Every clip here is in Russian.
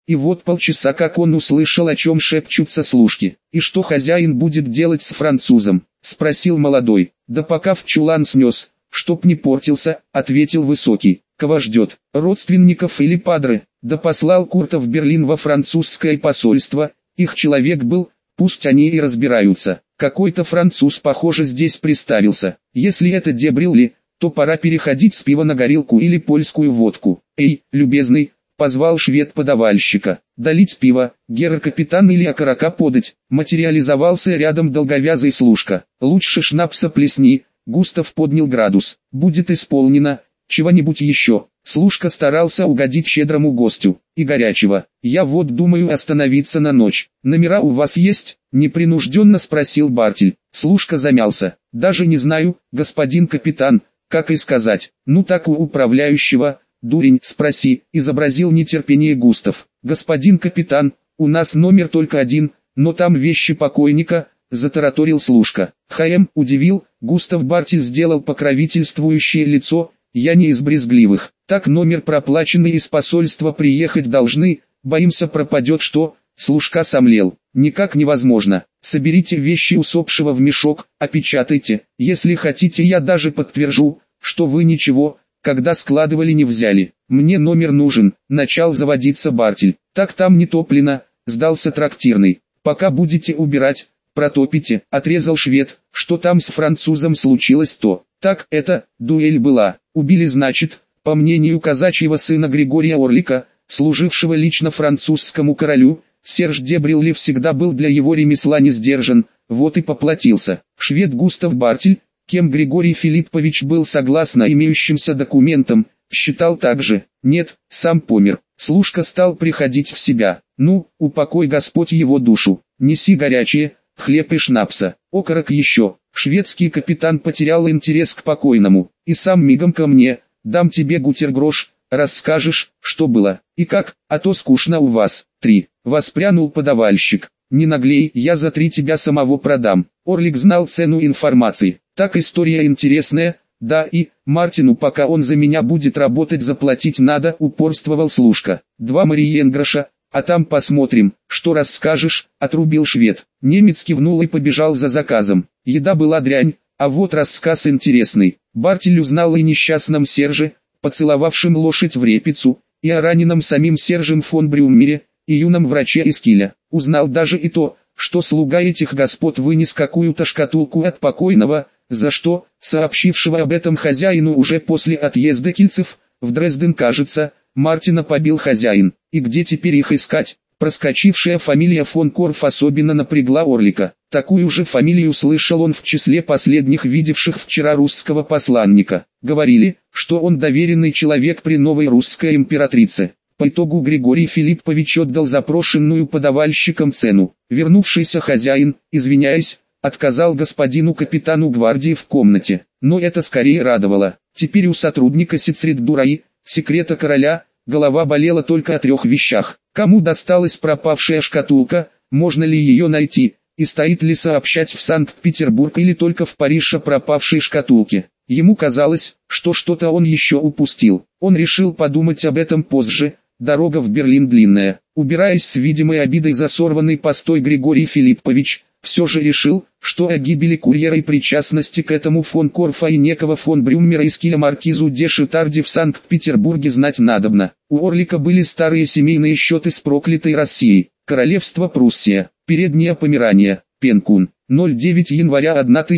И вот полчаса как он услышал, о чем шепчутся служки. «И что хозяин будет делать с французом?» — спросил молодой. «Да пока в чулан снес, чтоб не портился», — ответил высокий. «Кого ждет? Родственников или падры?» «Да послал Курта в Берлин во французское посольство, их человек был, пусть они и разбираются. Какой-то француз, похоже, здесь приставился. Если это Дебрилли, то пора переходить с пива на горилку или польскую водку. Эй, любезный!» — позвал швед подавальщика. «Долить пиво, герр-капитан, или окорока подать?» Материализовался рядом долговязый служка. «Лучше шнапса плесни», — Густав поднял градус. «Будет исполнено. Чего-нибудь еще?» Служка старался угодить щедрому гостю. «И горячего. Я вот думаю остановиться на ночь. Номера у вас есть?» — непринужденно спросил Бартель. Служка замялся. «Даже не знаю, господин капитан, как и сказать. Ну так у управляющего, дурень, спроси», — изобразил нетерпение Густав. «Господин капитан, у нас номер только один, но там вещи покойника», — затараторил служка. «ХМ», — удивил, Густав Бартель сделал покровительствующее лицо. «Я не из брезгливых. Так номер проплаченный, из посольства приехать должны, боимся пропадет что?» Служка сомлел. «Никак невозможно. Соберите вещи усопшего в мешок, опечатайте. Если хотите, я даже подтвержу, что вы ничего, когда складывали, не взяли. Мне номер нужен», — начал заводиться Бартель. «Так там не топлено», — сдался трактирный. «Пока будете убирать, протопите», — отрезал швед. «Что там с французом случилось, то?» «Так, это, дуэль была. Убили, значит, по мнению казачьего сына Григория Орлика, служившего лично французскому королю. Серж Дебрилли всегда был для его ремесла не сдержан, вот и поплатился». Швед Густав Бартель, кем Григорий Филиппович был согласно имеющимся документам, считал так же. «Нет, сам помер». Служка стал приходить в себя. «Ну, упокой Господь его душу. Неси горячее, хлеб и шнапса, окорок еще». Шведский капитан потерял интерес к покойному. «И сам мигом ко мне, дам тебе гутергрош, расскажешь, что было, и как, а то скучно у вас». 3. Воспрянул подавальщик. «Не наглей, я за 3 тебя самого продам». Орлик знал цену информации. «Так история интересная, да, и Мартину, пока он за меня будет работать, заплатить надо», — упорствовал служка. «2 мариенгроша, а там посмотрим, что расскажешь», — отрубил швед. Немец кивнул и побежал за заказом. Еда была дрянь, а вот рассказ интересный. Бартель узнал и несчастном Серже, поцеловавшем лошадь в репицу, и о раненом самим Сержем фон Брюммере, и юном враче из Киля. Узнал даже и то, что слуга этих господ вынес какую-то шкатулку от покойного, за что, сообщившего об этом хозяину уже после отъезда кильцев, в Дрезден, кажется, Мартина побил хозяин. И где теперь их искать? Проскочившая фамилия фон Корф особенно напрягла Орлика. Такую же фамилию слышал он в числе последних видевших вчера русского посланника. Говорили, что он доверенный человек при новой русской императрице. По итогу Григорий Филиппович отдал запрошенную подавальщикам цену. Вернувшийся хозяин, извиняясь, отказал господину капитану гвардии в комнате. Но это скорее радовало. Теперь у сотрудника Сицрит-Дураи, секрета короля, голова болела только о 3 вещах. Кому досталась пропавшая шкатулка, можно ли ее найти, и стоит ли сообщать в Санкт-Петербург или только в Париж о пропавшей шкатулке. Ему казалось, что что-то он еще упустил. Он решил подумать об этом позже. Дорога в Берлин длинная. Убираясь с видимой обидой за сорванный постой, Григорий Филиппович все же решил, что о гибели курьера и причастности к этому фон Корфа и некого фон Брюммера из Киля маркизу де Шитарди в Санкт-Петербурге знать надобно. У Орлика были старые семейные счеты с проклятой Россией. Королевство Пруссия, Передняя Померания, Пенкун. 09 января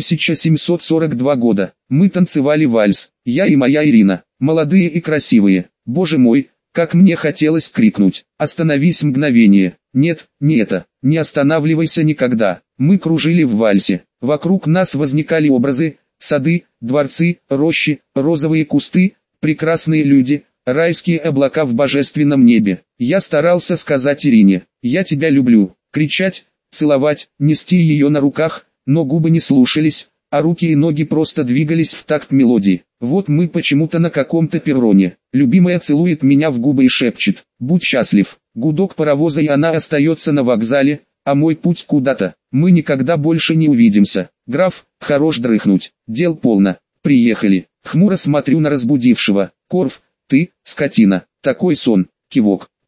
1742 года. Мы танцевали вальс, я и моя Ирина, молодые и красивые. Боже мой, как мне хотелось крикнуть: «Остановись мгновение!» Нет, не это, не останавливайся никогда. Мы кружили в вальсе. Вокруг нас возникали образы: сады, дворцы, рощи, розовые кусты, прекрасные люди, райские облака в божественном небе. Я старался сказать Ирине: «Я тебя люблю», кричать, целовать, нести ее на руках, но губы не слушались, а руки и ноги просто двигались в такт мелодии. Вот мы почему-то на каком-то перроне. Любимая целует меня в губы и шепчет: «Будь счастлив». Гудок паровоза, и она остается на вокзале, а мой путь куда-то. Мы никогда больше не увидимся. Граф, хорош дрыхнуть, дел полно. Приехали. Хмуро смотрю на разбудившего. Корф, ты, скотина, такой сон. Кивок.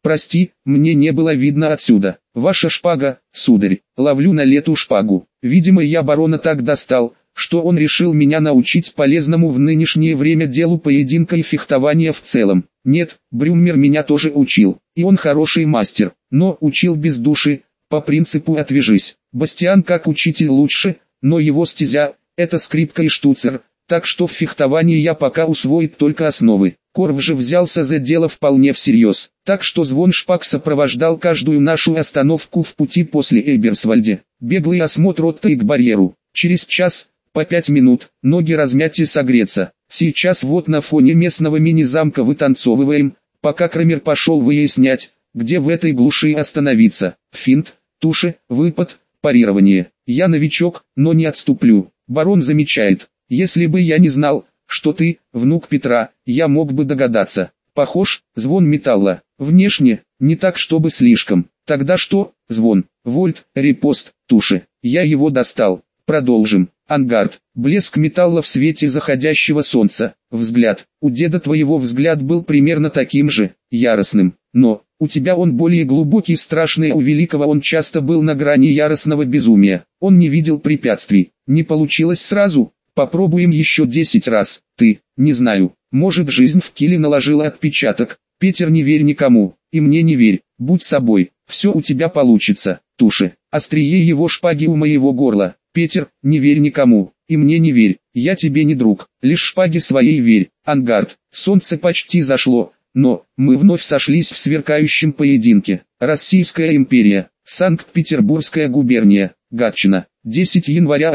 Прости, мне не было видно отсюда. Ваша шпага, сударь. Ловлю на лету шпагу. Видимо, я барона так достал, что он решил меня научить полезному в нынешнее время делу поединка и фехтования в целом. Нет, Брюмер меня тоже учил, и он хороший мастер, но учил без души, по принципу «отвяжись». Бастиан как учитель лучше, но его стезя – это скрипка и штуцер, так что в фехтовании я пока усвоит только основы. Корв же взялся за дело вполне всерьез, так что звон шпаг сопровождал каждую нашу остановку в пути после Эберсвальде. Беглый осмотр Отто и к барьеру. Через час, по 5 минут, ноги размять и согреться. Сейчас вот на фоне местного мини-замка вытанцовываем, пока Крамер пошел выяснять, где в этой глуши остановиться. Финт, туши, выпад, парирование. Я новичок, но не отступлю. Барон замечает. Если бы я не знал, что ты, внук Петра, я мог бы догадаться. Похож, звон металла. Внешне, не так чтобы слишком. Тогда что, звон, вольт, репост, туши. Я его достал. Продолжим. Ангард, блеск металла в свете заходящего солнца. Взгляд. У деда твоего взгляд был примерно таким же, яростным. Но, у тебя он более глубокий и страшный, у великого он часто был на грани яростного безумия. Он не видел препятствий. Не получилось сразу. Попробуем еще 10 раз. Ты, не знаю, может жизнь в киле наложила отпечаток. Петер, не верь никому, и мне не верь, будь собой, все у тебя получится. Туши, острие его шпаги у моего горла. Петер, не верь никому, и мне не верь, я тебе не друг, лишь шпаге своей верь. Ангард, солнце почти зашло, но мы вновь сошлись в сверкающем поединке. Российская империя, Санкт-Петербургская губерния, Гатчина. 10 января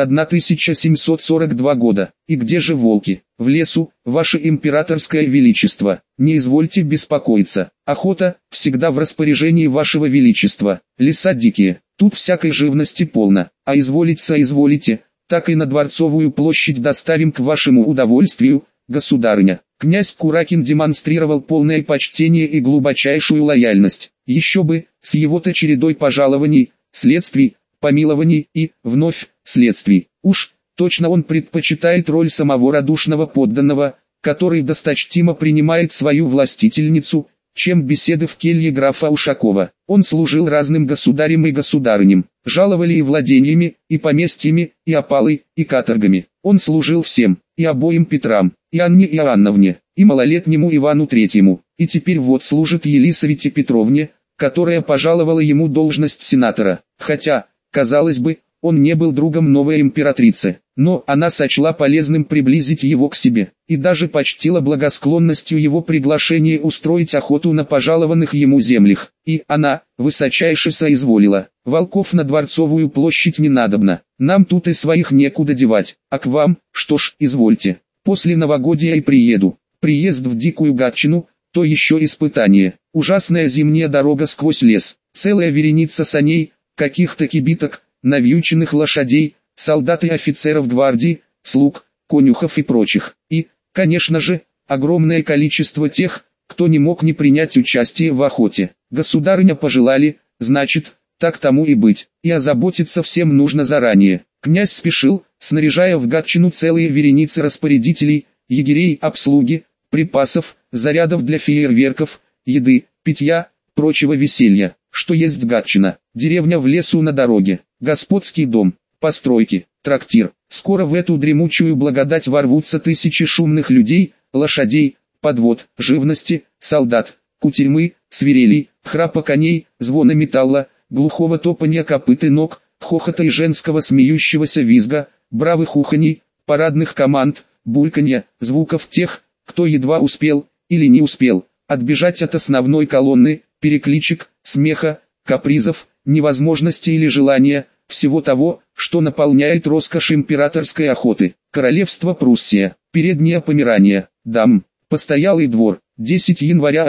1742 года. И где же волки? В лесу, ваше императорское величество. Не извольте беспокоиться. Охота, всегда в распоряжении вашего величества. Леса дикие, тут всякой живности полно. А изволить соизволите, так и на Дворцовую площадь доставим к вашему удовольствию, государыня. Князь Куракин демонстрировал полное почтение и глубочайшую лояльность. Еще бы, с его-то чередой пожалований, следствий, помилований и, вновь, следствий. Уж, точно он предпочитает роль самого радушного подданного, который досточтимо принимает свою властительницу, чем беседы в келье графа Ушакова. Он служил разным государям и государыням, жаловали и владениями, и поместьями, и опалой, и каторгами. Он служил всем, и обоим Петрам, и Анне Иоанновне, и малолетнему Ивану Третьему, и теперь вот служит Елисавете Петровне, которая пожаловала ему должность сенатора, хотя, казалось бы, он не был другом новой императрицы, но она сочла полезным приблизить его к себе, и даже почтила благосклонностью его приглашение устроить охоту на пожалованных ему землях, и она, высочайше соизволила. Волков на Дворцовую площадь не надобно, нам тут и своих некуда девать, а к вам, что ж, извольте, после новогодия и приеду. Приезд в дикую Гатчину, то еще испытание, ужасная зимняя дорога сквозь лес, целая вереница саней, каких-то кибиток, навьюченных лошадей, солдат и офицеров гвардии, слуг, конюхов и прочих. И, конечно же, огромное количество тех, кто не мог не принять участие в охоте. Государыня пожелали, значит, так тому и быть, и озаботиться всем нужно заранее. Князь спешил, снаряжая в Гатчину целые вереницы распорядителей, егерей, обслуги, припасов, зарядов для фейерверков, еды, питья, прочего веселья. Что есть Гатчина? Деревня в лесу на дороге, господский дом, постройки, трактир. Скоро в эту дремучую благодать ворвутся тысячи шумных людей, лошадей, подвод, живности, солдат, кутерьмы, свирелей, храпа коней, звона металла, глухого топанья копыт и ног, хохота и женского смеющегося визга, бравых уханий, парадных команд, бульканья, звуков тех, кто едва успел, или не успел, отбежать от основной колонны, перекличек, смеха, капризов, невозможности или желания, всего того, что наполняет роскошь императорской охоты. Королевство Пруссия, переднее Померания, дам, постоялый двор, 10 января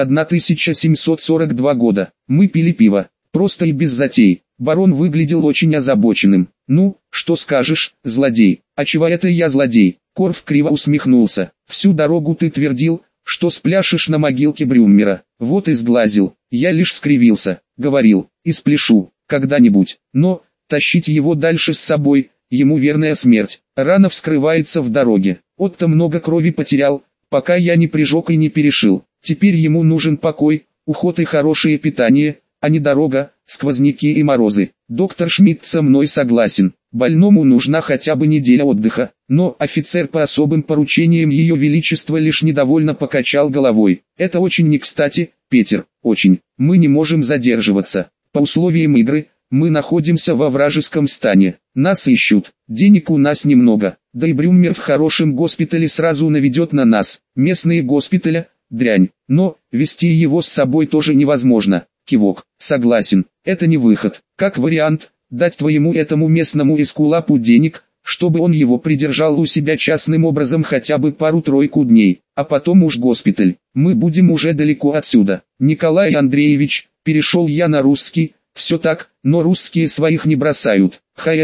1742 года. Мы пили пиво, просто и без затей. Барон выглядел очень озабоченным. «Ну, что скажешь, злодей?» «А чего это я злодей?» Корф криво усмехнулся. «Всю дорогу ты твердил, что спляшешь на могилке Брюмера. Вот и сглазил. Я лишь скривился, говорил, и спляшу, когда-нибудь. Но, тащить его дальше с собой, ему верная смерть. Рана вскрывается в дороге. Отто много крови потерял, пока я не прижег и не перешил. Теперь ему нужен покой, уход и хорошее питание, а не дорога, сквозняки и морозы. Доктор Шмидт со мной согласен. Больному нужна хотя бы неделя отдыха, но офицер по особым поручениям Ее Величества лишь недовольно покачал головой. Это очень не кстати, Петер, очень. Мы не можем задерживаться. По условиям игры, мы находимся во вражеском стане. Нас ищут, денег у нас немного, да и Брюмер в хорошем госпитале сразу наведет на нас. Местные госпиталя, дрянь, но вести его с собой тоже невозможно. Кивок, согласен, это не выход. Как вариант, дать твоему этому местному эскулапу денег, чтобы он его придержал у себя частным образом хотя бы пару-тройку дней, а потом уж госпиталь. Мы будем уже далеко отсюда. Николай Андреевич, перешел я на русский, все так, но русские своих не бросают.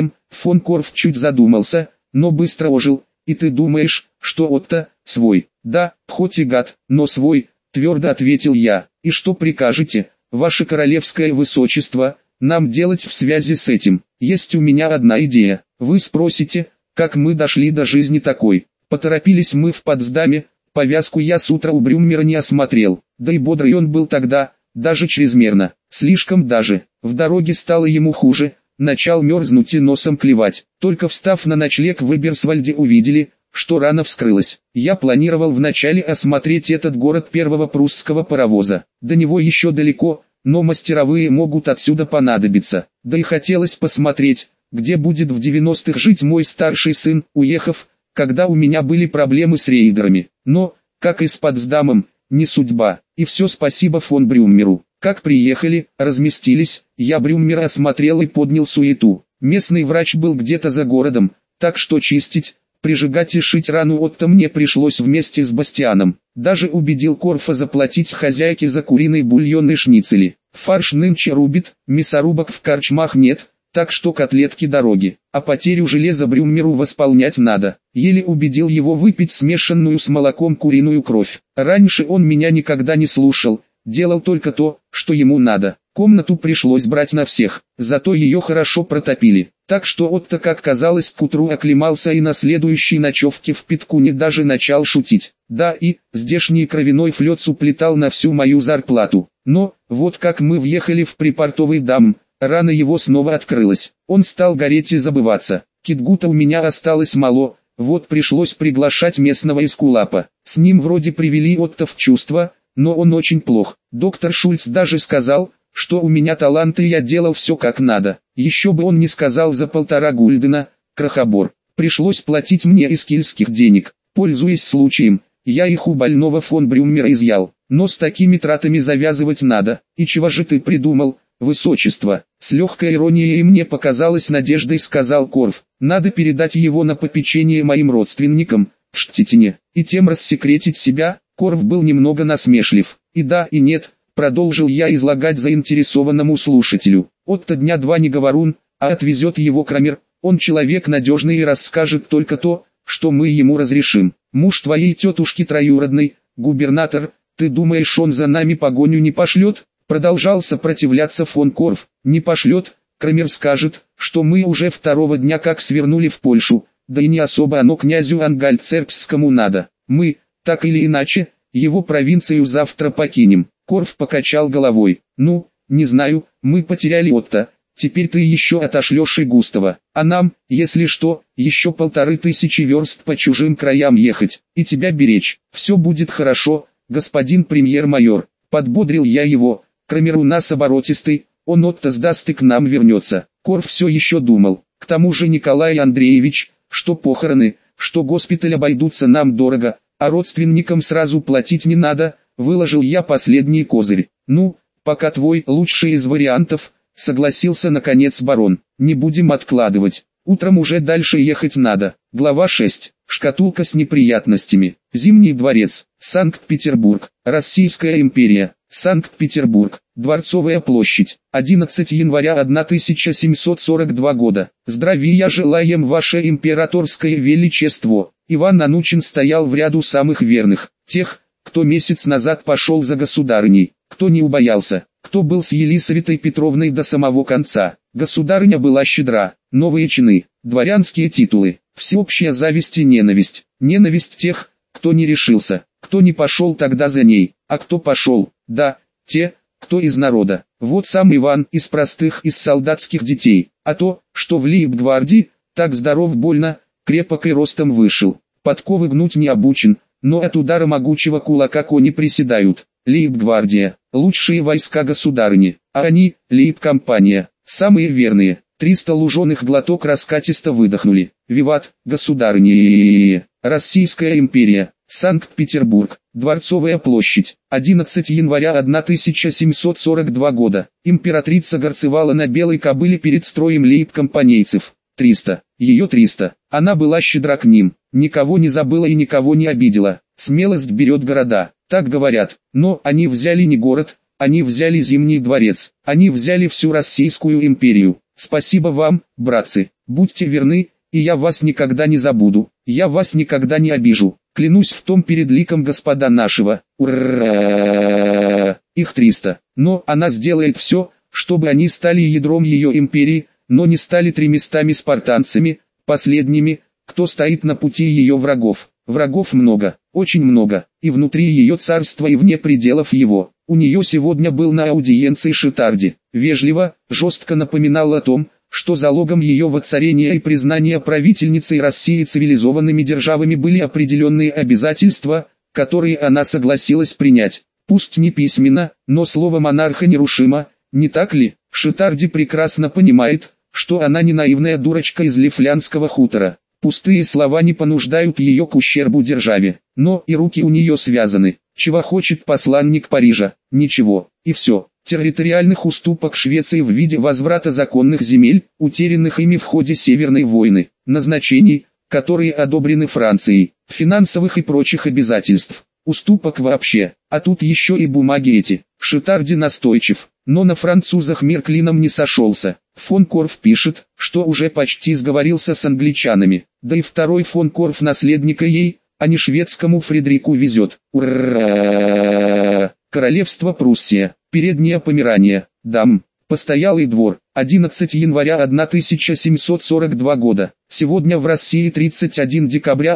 Фон Корф чуть задумался, но быстро ожил. И ты думаешь, что Отто, свой? Да, хоть и гад, но свой, твердо ответил я. И что прикажете, ваше королевское высочество, нам делать в связи с этим? Есть у меня одна идея. Вы спросите, как мы дошли до жизни такой. Поторопились мы в Потсдаме, повязку я с утра у Брюмера не осмотрел, да и бодрый он был тогда, даже чрезмерно, слишком даже. В дороге стало ему хуже, начал мерзнуть и носом клевать. Только встав на ночлег в Эберсвальде увидели, что рана вскрылась. Я планировал вначале осмотреть этот город первого прусского паровоза. До него еще далеко, но мастеровые могут отсюда понадобиться. Да и хотелось посмотреть, где будет в 90-х жить мой старший сын, уехав, когда у меня были проблемы с рейдерами. Но, как и с Потсдамом, не судьба. И все спасибо фон Брюмеру. Как приехали, разместились, я Брюмера осмотрел и поднял суету. Местный врач был где-то за городом, так что чистить, прижигать и шить рану Отто мне пришлось вместе с Бастианом. Даже убедил Корфа заплатить хозяйке за куриный бульон и шницели. Фарш нынче рубит, мясорубок в корчмах нет, так что котлетки дороги. А потерю железа Брюмеру восполнять надо. Еле убедил его выпить смешанную с молоком куриную кровь. Раньше он меня никогда не слушал, делал только то, что ему надо. Комнату пришлось брать на всех, зато ее хорошо протопили. Так что Отто, как казалось, к утру оклемался и на следующей ночевке в Питкуне даже начал шутить. Да, и здешний кровяной флёц уплетал на всю мою зарплату. Но, вот как мы въехали в припортовый дам, рана его снова открылась. Он стал гореть и забываться. Китгута у меня осталось мало, вот пришлось приглашать местного эскулапа. С ним вроде привели Отто в чувство, но он очень плох. Доктор Шульц даже сказал, что у меня талант и я делал все как надо. Еще бы он не сказал за 1,5 гульдена, крохобор. Пришлось платить мне из кильских денег. Пользуясь случаем, я их у больного фон Брюмера изъял. Но с такими тратами завязывать надо. И чего же ты придумал, высочество? С легкой иронией мне показалось надеждой сказал Корф. Надо передать его на попечение моим родственникам, в Штеттине, и тем рассекретить себя. Корф был немного насмешлив. И да, и нет, продолжил я излагать заинтересованному слушателю. Отто дня два не говорун, а отвезет его Крамер. Он человек надежный и расскажет только то, что мы ему разрешим. Муж твоей тетушки троюродный, губернатор, ты думаешь, он за нами погоню не пошлет? Продолжал сопротивляться фон Корф. Не пошлет, Крамер скажет, что мы уже 2-го дня как свернули в Польшу, да и не особо оно князю Ангальцербскому надо. Мы, так или иначе, его провинцию завтра покинем. Корф покачал головой. Ну, не знаю, мы потеряли Отто. Теперь ты еще отошлешь и Густава, а нам, если что, еще 1500 верст по чужим краям ехать, и тебя беречь. Все будет хорошо, господин премьер-майор, подбодрил я его. Крамер у нас оборотистый, он Отто сдаст и к нам вернется. Корф все еще думал. К тому же Николай Андреевич, что похороны, что госпиталь обойдутся нам дорого, а родственникам сразу платить не надо, выложил я последний козырь. Ну, пока твой лучший из вариантов, согласился наконец барон. Не будем откладывать. Утром уже дальше ехать надо. Глава 6. Шкатулка с неприятностями. Зимний дворец. Санкт-Петербург. Российская империя. Санкт-Петербург. Дворцовая площадь. 11 января 1742 года. Здравия желаем, ваше императорское величество. Иван Анучин стоял в ряду самых верных. Тех, кто месяц назад пошел за государыней. Кто не убоялся, кто был с Елисаветой Петровной до самого конца. Государыня была щедра, новые чины, дворянские титулы, всеобщая зависть и ненависть. Ненависть тех, кто не решился, кто не пошел тогда за ней, а кто пошел, да, те, кто из народа. Вот сам Иван из простых, из солдатских детей. А то, что в лейб-гвардии, так здоров больно, крепок и ростом вышел. Подковы гнуть не обучен, но от удара могучего кулака кони приседают. Лейб-гвардия, лучшие войска государыни, а они, лейб-компания, самые верные. 300 луженых глоток раскатисто выдохнули. Виват, государыня. Российская империя. Санкт-Петербург. Дворцовая площадь. 11 января 1742 года. Императрица горцевала на белой кобыле перед строем лейб-компанейцев. 300. Ее 300. Она была щедра к ним. Никого не забыла и никого не обидела. Смелость берет города. Так говорят. Но они взяли не город, они взяли Зимний дворец. Они взяли всю Российскую империю. Спасибо вам, братцы. Будьте верны, и я вас никогда не забуду. Я вас никогда не обижу. Клянусь в том перед ликом Господа нашего. Ура! Их 300. Но она сделает все, чтобы они стали ядром ее империи, но не стали 300 спартанцами, последними, кто стоит на пути ее врагов. Врагов много, очень много, и внутри ее царства и вне пределов его. У нее сегодня был на аудиенции Шитарди. Вежливо, жестко напоминал о том, что залогом ее воцарения и признания правительницей России цивилизованными державами были определенные обязательства, которые она согласилась принять. Пусть не письменно, но слово монарха нерушимо, не так ли? Шитарди прекрасно понимает, что она не наивная дурочка из Лифлянского хутора. Пустые слова не понуждают ее к ущербу державе, но и руки у нее связаны. Чего хочет посланник Парижа? Ничего, и все. Территориальных уступок Швеции в виде возврата законных земель, утерянных ими в ходе Северной войны, назначений, которые одобрены Францией, финансовых и прочих обязательств, уступок вообще, а тут еще и бумаги эти. Шитарди настойчив, но на французах мир клином не сошелся. Фон Корф пишет, что уже почти сговорился с англичанами, да и второй фон Корф наследника ей, а не шведскому Фредерику везет. Ура! Королевство Пруссия, Передняя Померания, дам, постоялый двор, 11 января 1742 года. Сегодня в России 31 декабря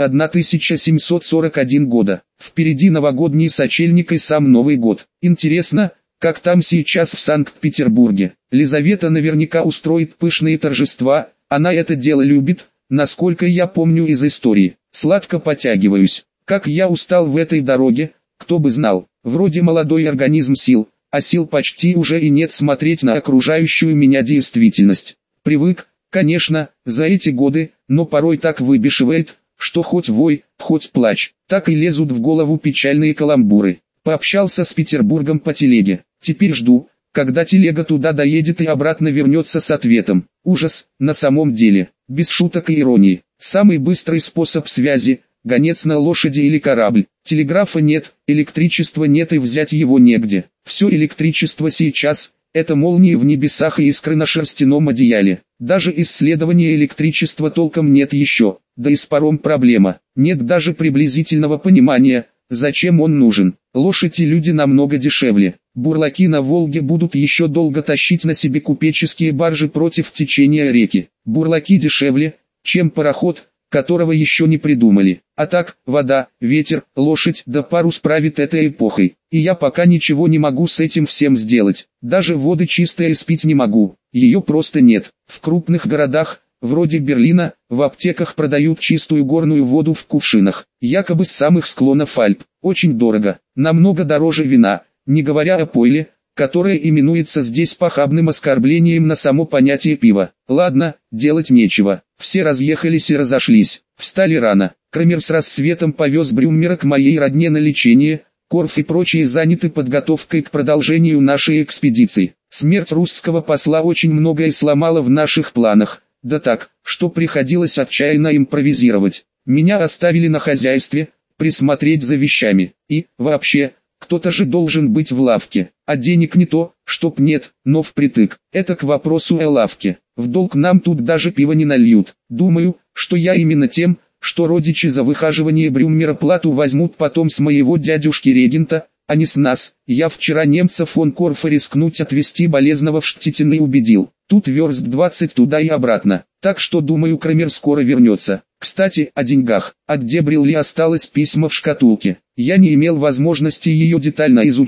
1741 года. Впереди новогодний сочельник и сам Новый год. Интересно, как там сейчас в Санкт-Петербурге. Лизавета наверняка устроит пышные торжества, она это дело любит, насколько я помню из истории. Сладко потягиваюсь. Как я устал в этой дороге, кто бы знал. Вроде молодой организм сил, а сил почти уже и нет смотреть на окружающую меня действительность. Привык, конечно, за эти годы, но порой так выбешивает, что хоть вой, хоть плачь, так и лезут в голову печальные каламбуры. Пообщался с Петербургом по телеге, теперь жду, когда телега туда доедет и обратно вернется с ответом. Ужас, на самом деле, без шуток и иронии. Самый быстрый способ связи – гонец на лошади или корабль. Телеграфа нет, электричества нет и взять его негде. Все электричество сейчас – это молнии в небесах и искры на шерстяном одеяле. Даже исследования электричества толком нет еще, да и с паром проблема. Нет даже приблизительного понимания, зачем он нужен. Лошадь и люди намного дешевле. Бурлаки на Волге будут еще долго тащить на себе купеческие баржи против течения реки. Бурлаки дешевле, чем пароход, которого еще не придумали. А так, вода, ветер, лошадь да парус правит этой эпохой. И я пока ничего не могу с этим всем сделать. Даже воды чистые испить не могу. Ее просто нет. В крупных городах, вроде Берлина, в аптеках продают чистую горную воду в кувшинах. Якобы с самых склонов Альп. Очень дорого. Намного дороже вина, не говоря о пойле, которое именуется здесь похабным оскорблением на само понятие пива. Ладно, делать нечего. Все разъехались и разошлись. Встали рано. Крамер с рассветом повез Брюммера к моей родне на лечение. Корф и прочие заняты подготовкой к продолжению нашей экспедиции. Смерть русского посла очень многое сломала в наших планах. Да так, что приходилось отчаянно импровизировать. Меня оставили на хозяйстве, присмотреть за вещами. И, вообще, кто-то же должен быть в лавке. А денег не то, чтоб нет, но впритык. Это к вопросу о лавке. В долг нам тут даже пива не нальют. Думаю, что я именно тем, что родичи за выхаживание Брюммера плату возьмут потом с моего дядюшки-регента, а не с нас. Я вчера немца фон Корфа рискнуть отвезти болезного в Штеттин и убедил. Тут верст 20 туда и обратно. Так что думаю, Крамер скоро вернется. Кстати, о деньгах. От Дебрилли осталось письмо в шкатулке. Я не имел возможности ее детально изучить.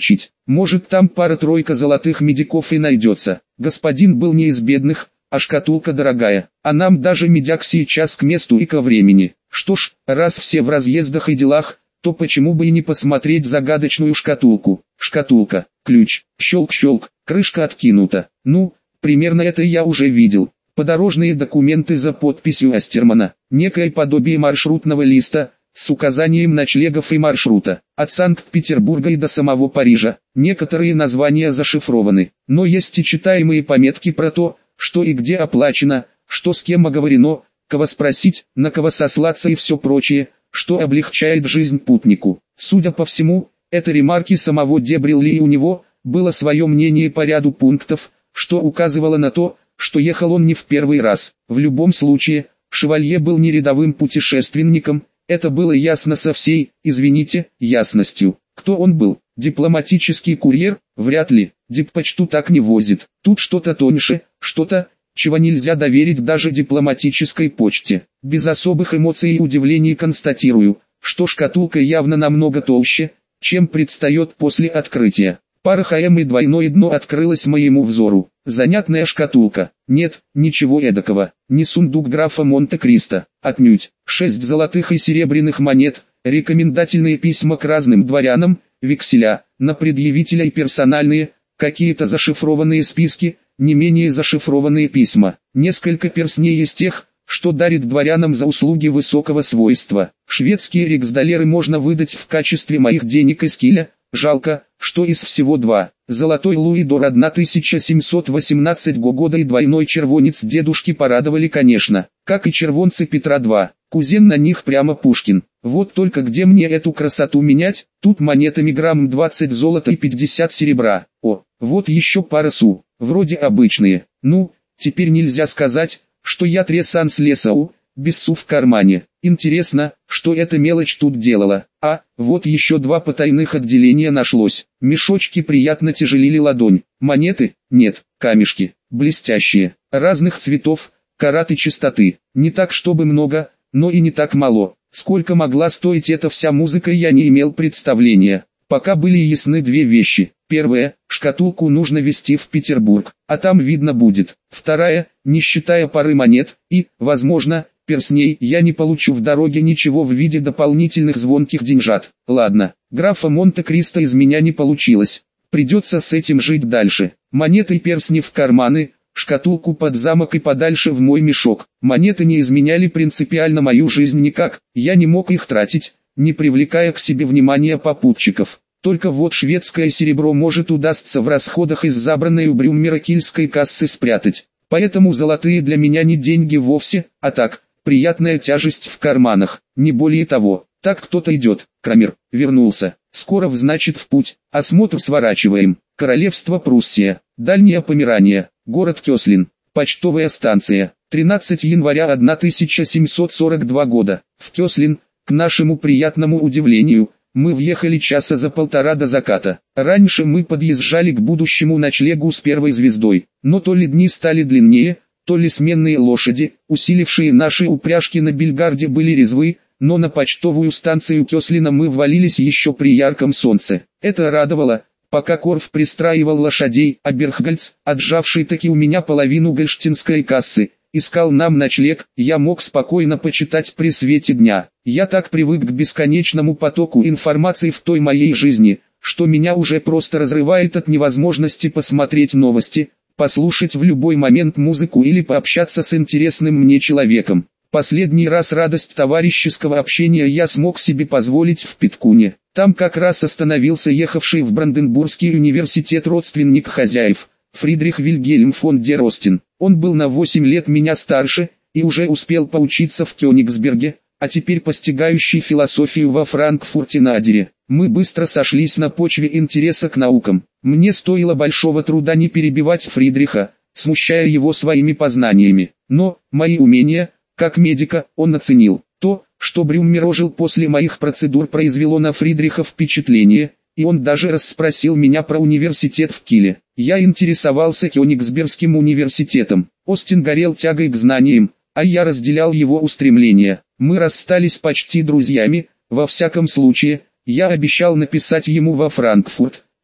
Может, там пара-тройка золотых медиков и найдется. Господин был не из бедных, а шкатулка дорогая. А нам даже медяк сейчас к месту и ко времени. Что ж, раз все в разъездах и делах, то почему бы и не посмотреть загадочную шкатулку. Шкатулка, ключ, щелк-щелк, крышка откинута. Ну, примерно это я уже видел. Подорожные документы за подписью Астермана, некое подобие маршрутного листа, с указанием ночлегов и маршрута, от Санкт-Петербурга и до самого Парижа. Некоторые названия зашифрованы, но есть и читаемые пометки про то, что и где оплачено, что с кем оговорено, кого спросить, на кого сослаться и все прочее, что облегчает жизнь путнику. Судя по всему, это ремарки самого де Брилли, и у него было свое мнение по ряду пунктов, что указывало на то, что ехал он не в первый раз. В любом случае, шевалье был не рядовым путешественником, это было ясно со всей, извините, ясностью. Кто он был? Дипломатический курьер? Вряд ли, диппочту так не возит. Тут что-то тоньше, что-то, чего нельзя доверить даже дипломатической почте. Без особых эмоций и удивлений констатирую, что шкатулка явно намного толще, чем предстает после открытия. Пара ХМ и двойное дно открылось моему взору. Занятная шкатулка. Нет, ничего эдакого. Не сундук графа Монте-Кристо. Отнюдь. 6 золотых и серебряных монет, рекомендательные письма к разным дворянам, векселя, на предъявителя и персональные, какие-то зашифрованные списки, не менее зашифрованные письма. Несколько перстней из тех, что дарит дворянам за услуги высокого свойства. Шведские риксдалеры можно выдать в качестве моих денег из киля. Жалко, что из всего два. Золотой луидор 1718 года и двойной червонец дедушки порадовали, конечно, как и червонцы Петра II. Кузен на них прямо Пушкин. Вот только где мне эту красоту менять? Тут монетами грамм 20 золота и 50 серебра. О, вот еще пара су, вроде обычные. Ну, теперь нельзя сказать, что я тресанс лесау, без су в кармане. Интересно, что эта мелочь тут делала. А, вот еще два потайных отделения нашлось. Мешочки приятно тяжелили ладонь. Монеты? Нет, камешки. Блестящие. Разных цветов, карат и чистоты. Не так чтобы много, но и не так мало. Сколько могла стоить эта вся музыка, я не имел представления. Пока были ясны две вещи. Первая, шкатулку нужно везти в Петербург, а там видно будет. Вторая, не считая пары монет, и, возможно, перстней, я не получу в дороге ничего в виде дополнительных звонких деньжат. Ладно, графа Монте-Кристо из меня не получилось. Придется с этим жить дальше. Монеты и перстни в карманы, шкатулку под замок и подальше в мой мешок. Монеты не изменяли принципиально мою жизнь никак, я не мог их тратить, не привлекая к себе внимания попутчиков. Только вот шведское серебро может удастся в расходах из забранной у Брюммера кильской кассы спрятать. Поэтому золотые для меня не деньги вовсе, а так, приятная тяжесть в карманах, не более того. Так кто-то идет. Крамер вернулся. Скоро значит в путь. Осмотр сворачиваем. Королевство Пруссия. Дальняя Померания. Город Кёслин. Почтовая станция. 13 января 1742 года. В Кёслин, к нашему приятному удивлению, мы въехали часа за полтора до заката. Раньше мы подъезжали к будущему ночлегу с первой звездой, но то ли дни стали длиннее, то ли сменные лошади, усилившие наши упряжки на Бельгарде, были резвы, но на почтовую станцию Кёслина мы ввалились еще при ярком солнце. Это радовало. Пока Корф пристраивал лошадей, а Берхгальц, отжавший таки у меня половину гольштинской кассы, искал нам ночлег, я мог спокойно почитать при свете дня. Я так привык к бесконечному потоку информации в той моей жизни, что меня уже просто разрывает от невозможности посмотреть новости, послушать в любой момент музыку или пообщаться с интересным мне человеком. Последний раз радость товарищеского общения я смог себе позволить в Питкуне. Там как раз остановился ехавший в Бранденбургский университет родственник хозяев, Фридрих Вильгельм фон дер Остин. Он был на 8 лет меня старше, и уже успел поучиться в Кёнигсберге, а теперь постигающий философию во Франкфурте на Одере. Мы быстро сошлись на почве интереса к наукам. Мне стоило большого труда не перебивать Фридриха, смущая его своими познаниями. Но, мои умения, как медика, он оценил. То, что Брюммер ожил после моих процедур, произвело на Фридриха впечатление, и он даже расспросил меня про университет в Киле. Я интересовался Кёнигсбергским университетом. Остин горел тягой к знаниям, а я разделял его устремления. Мы расстались почти друзьями, во всяком случае, я обещал написать ему во Франкфурт,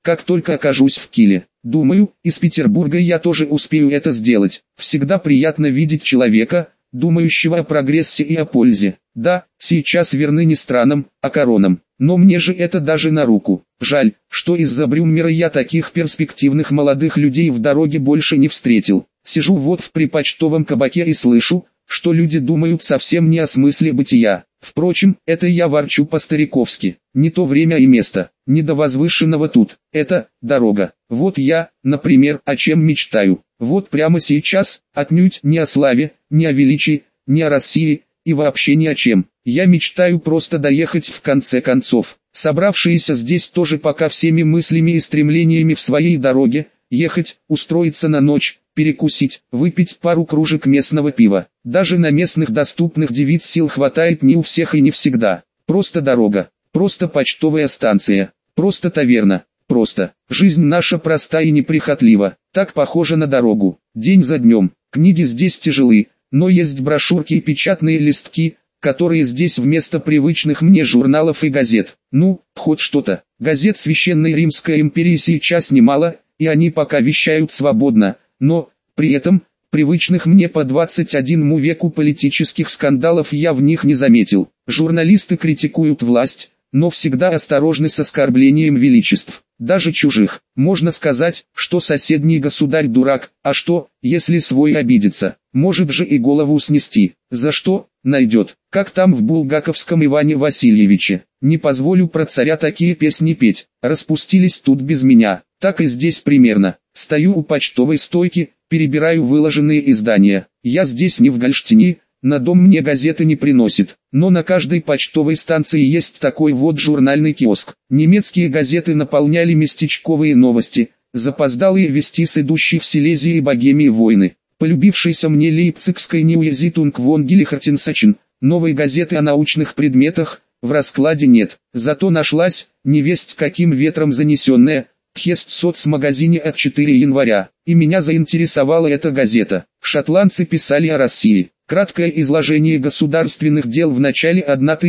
как только окажусь в Киле. Думаю, из Петербурга я тоже успею это сделать. Всегда приятно видеть человека, думающего о прогрессе и о пользе. Да, сейчас верны не странам, а коронам. Но мне же это даже на руку. Жаль, что из-за Брюмера я таких перспективных молодых людей в дороге больше не встретил. Сижу вот в припочтовом кабаке и слышу, что люди думают совсем не о смысле бытия. Впрочем, это я ворчу по-стариковски. Не то время и место, не до возвышенного тут. Это дорога. Вот я, например, о чем мечтаю. Вот прямо сейчас, отнюдь не о славе, не о величии, не о России, и вообще ни о чем. Я мечтаю просто доехать в конце концов. Собравшиеся здесь тоже пока всеми мыслями и стремлениями в своей дороге, ехать, устроиться на ночь, перекусить, выпить пару кружек местного пива. Даже на местных доступных девиц сил хватает не у всех и не всегда. Просто дорога, просто почтовая станция, просто таверна, просто. Жизнь наша проста и неприхотлива, так похожа на дорогу. День за днем, книги здесь тяжелы, но есть брошюрки и печатные листки, которые здесь вместо привычных мне журналов и газет. Ну, хоть что-то. Газет Священной Римской империи сейчас немало, и они пока вещают свободно, но, при этом, привычных мне по 21 веку политических скандалов я в них не заметил. Журналисты критикуют власть, но всегда осторожны с оскорблением величеств, даже чужих. Можно сказать, что соседний государь дурак, а что, если свой обидится, может же и голову снести. За что? Найдет. Как там в булгаковском Иване Васильевиче. Не позволю про царя такие песни петь, распустились тут без меня. Так и здесь примерно. Стою у почтовой стойки, перебираю выложенные издания. Я здесь не в Гольштине, на дом мне газеты не приносит, но на каждой почтовой станции есть такой вот журнальный киоск. Немецкие газеты наполняли местечковые новости, запоздалые вести с идущей в Силезии и Богемии войны. Полюбившейся мне лейпцигской Neue Zeitung von Gilchertensachsen, новой газеты о научных предметах, в раскладе нет. Зато нашлась, невесть каким ветром занесенная, Хест соцмагазине от 4 января, и меня заинтересовала эта газета. Шотландцы писали о России. Краткое изложение государственных дел в начале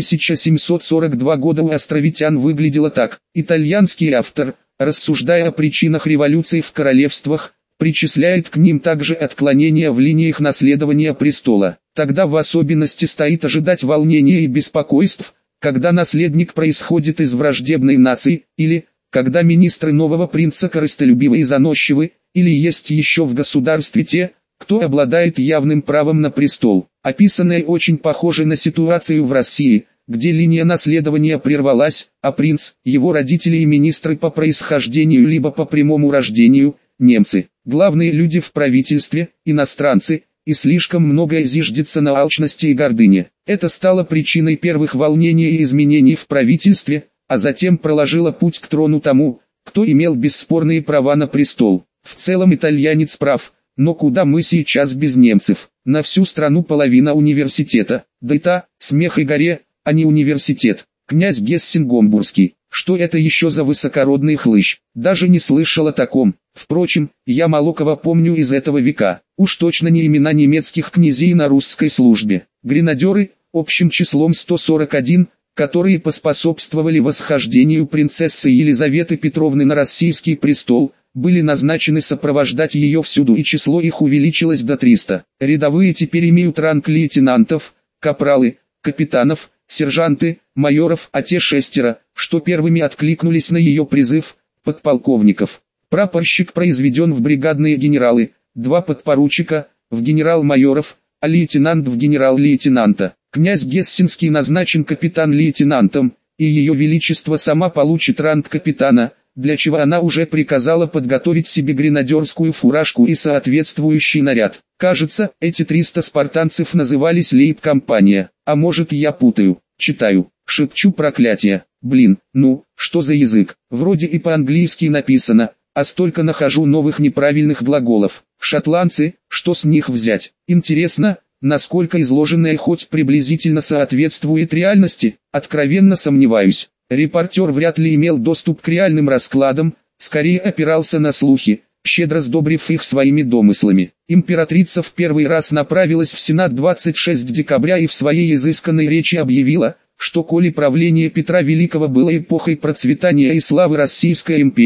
1742 года у островитян выглядело так. Итальянский автор, рассуждая о причинах революции в королевствах, причисляет к ним также отклонения в линиях наследования престола. Тогда в особенности стоит ожидать волнения и беспокойств, когда наследник происходит из враждебной нации, или, когда министры нового принца корыстолюбивы и заносчивы, или есть еще в государстве те, кто обладает явным правом на престол. Описанное очень похоже на ситуацию в России, где линия наследования прервалась, а принц, его родители и министры по происхождению либо по прямому рождению, немцы, главные люди в правительстве, иностранцы, и слишком многое зиждется на алчности и гордыне. Это стало причиной первых волнений и изменений в правительстве, а затем проложило путь к трону тому, кто имел бесспорные права на престол. В целом итальянец прав, но куда мы сейчас без немцев? На всю страну половина университета, да и та, смех и горе, а не университет. Князь Гессен-Гомбургский, что это еще за высокородный хлыщ? Даже не слышал о таком. Впрочем, я мало кого помню из этого века. Уж точно не имена немецких князей на русской службе. Гренадеры, общим числом 141, которые поспособствовали восхождению принцессы Елизаветы Петровны на российский престол, были назначены сопровождать ее всюду, и число их увеличилось до 300. Рядовые теперь имеют ранг лейтенантов, капралы, капитанов, сержанты, майоров, а те 6, что первыми откликнулись на ее призыв, подполковников. Прапорщик произведен в бригадные генералы, 2 подпоручика, в генерал-майоров, а лейтенант в генерал-лейтенанта. Князь Гессенский назначен капитан-лейтенантом, и ее величество сама получит ранг капитана, для чего она уже приказала подготовить себе гренадерскую фуражку и соответствующий наряд. Кажется, эти 300 спартанцев назывались лейб-компания, а может я путаю, читаю, шепчу проклятие. Блин, ну, что за язык, вроде и по-английски написано, а столько нахожу новых неправильных глаголов. Шотландцы, что с них взять? Интересно, насколько изложенное хоть приблизительно соответствует реальности? Откровенно сомневаюсь. Репортер вряд ли имел доступ к реальным раскладам, скорее опирался на слухи, щедро сдобрив их своими домыслами. Императрица в первый раз направилась в Сенат 26 декабря и в своей изысканной речи объявила, что коли правление Петра Великого было эпохой процветания и славы Российской империи,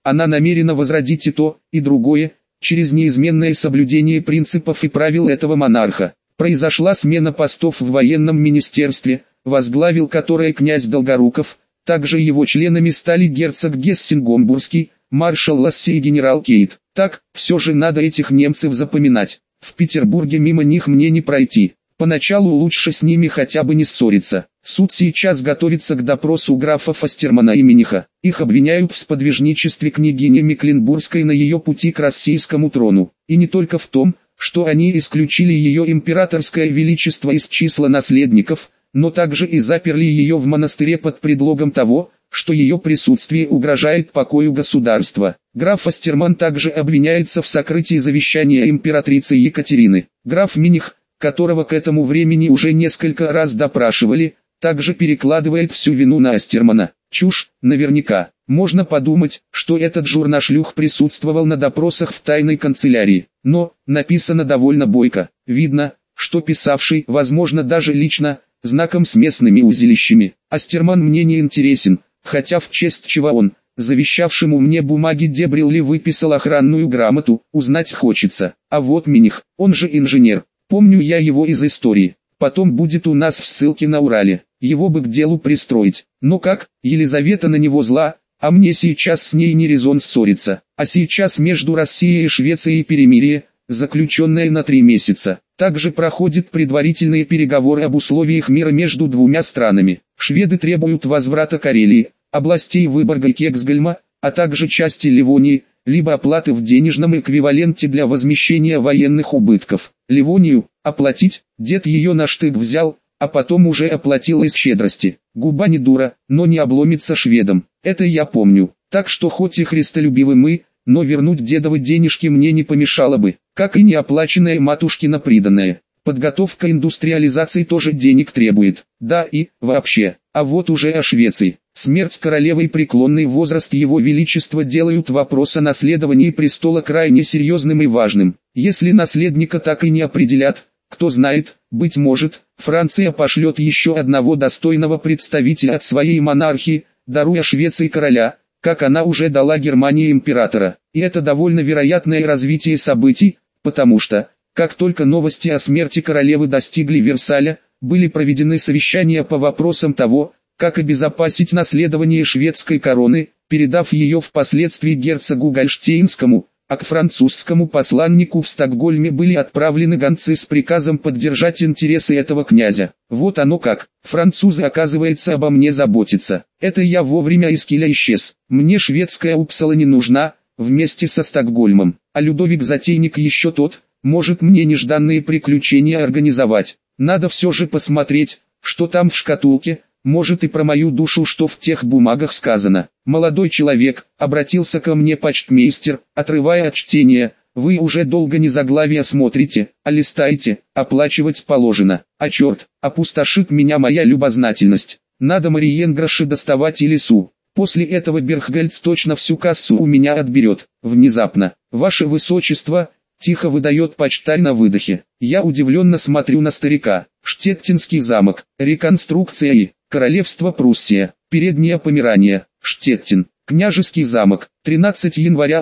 Она намерена возродить и то, и другое, через неизменное соблюдение принципов и правил этого монарха. Произошла смена постов в военном министерстве, возглавил которое князь Долгоруков, также его членами стали герцог Гессен-Гомбургский, маршал Лассе и генерал Кейт. Так, все же надо этих немцев запоминать. В Петербурге мимо них мне не пройти. Поначалу лучше с ними хотя бы не ссориться. Суд сейчас готовится к допросу графа Фастермана и Миниха. Их обвиняют в сподвижничестве княгини Мекленбургской на ее пути к российскому трону. И не только в том, что они исключили ее императорское величество из числа наследников, но также и заперли ее в монастыре под предлогом того, что ее присутствие угрожает покою государства. Граф Фастерман также обвиняется в сокрытии завещания императрицы Екатерины. Граф Миних, которого к этому времени уже несколько раз допрашивали, также перекладывает всю вину на Астермана. Чушь, наверняка. Можно подумать, что этот журношлюх присутствовал на допросах в тайной канцелярии. Но, написано довольно бойко. Видно, что писавший, возможно даже лично, знаком с местными узелищами. Астерман мне не интересен, хотя в честь чего он, завещавшему мне бумаги Дебрилли, выписал охранную грамоту, узнать хочется. А вот Миних, он же инженер. Помню я его из истории. Потом будет у нас в ссылке на Урале. Его бы к делу пристроить. Но как, Елизавета на него зла, а мне сейчас с ней не резон ссориться. А сейчас между Россией и Швецией перемирие, заключенное на 3 месяца. Также проходят предварительные переговоры об условиях мира между двумя странами. Шведы требуют возврата Карелии, областей Выборга и Кексгольма, а также части Ливонии, либо оплаты в денежном эквиваленте для возмещения военных убытков. Ливонию оплатить, дед ее на штык взял, а потом уже оплатил из щедрости. Губа не дура, но не обломится шведам. Это я помню. Так что хоть и христолюбивы мы, но вернуть дедовы денежки мне не помешало бы, как и неоплаченное матушкино приданое. Подготовка индустриализации тоже денег требует. Да и, вообще, а вот уже о Швеции. Смерть королевы и преклонный возраст его величества делают вопрос о наследовании престола крайне серьезным и важным. Если наследника так и не определят, кто знает, быть может, Франция пошлет еще одного достойного представителя от своей монархии, даруя Швеции короля, как она уже дала Германии императора. И это довольно вероятное развитие событий, потому что, как только новости о смерти королевы достигли Версаля, были проведены совещания по вопросам того, как обезопасить наследование шведской короны, передав ее впоследствии герцогу Гольштейнскому, а к французскому посланнику в Стокгольме были отправлены гонцы с приказом поддержать интересы этого князя. Вот оно как, французы, оказывается, обо мне заботятся. Это я вовремя из Киля исчез. Мне шведская Упсала не нужна, вместе со Стокгольмом. А Людовик Затейник еще тот, может мне нежданные приключения организовать. Надо все же посмотреть, что там в шкатулке. Может и про мою душу, что в тех бумагах сказано. Молодой человек, обратился ко мне почтмейстер, отрывая от чтения, вы уже долго не заглавия смотрите, а листаете, оплачивать положено. А черт, опустошит меня моя любознательность. Надо Мариенгроши доставать или Су. После этого Берхгельц точно всю кассу у меня отберет. Внезапно, ваше высочество, тихо выдает почтарь на выдохе. Я удивленно смотрю на старика. Штеттинский замок, реконструкция и королевство Пруссия, передняя Померания, Штеттин, княжеский замок, 13 января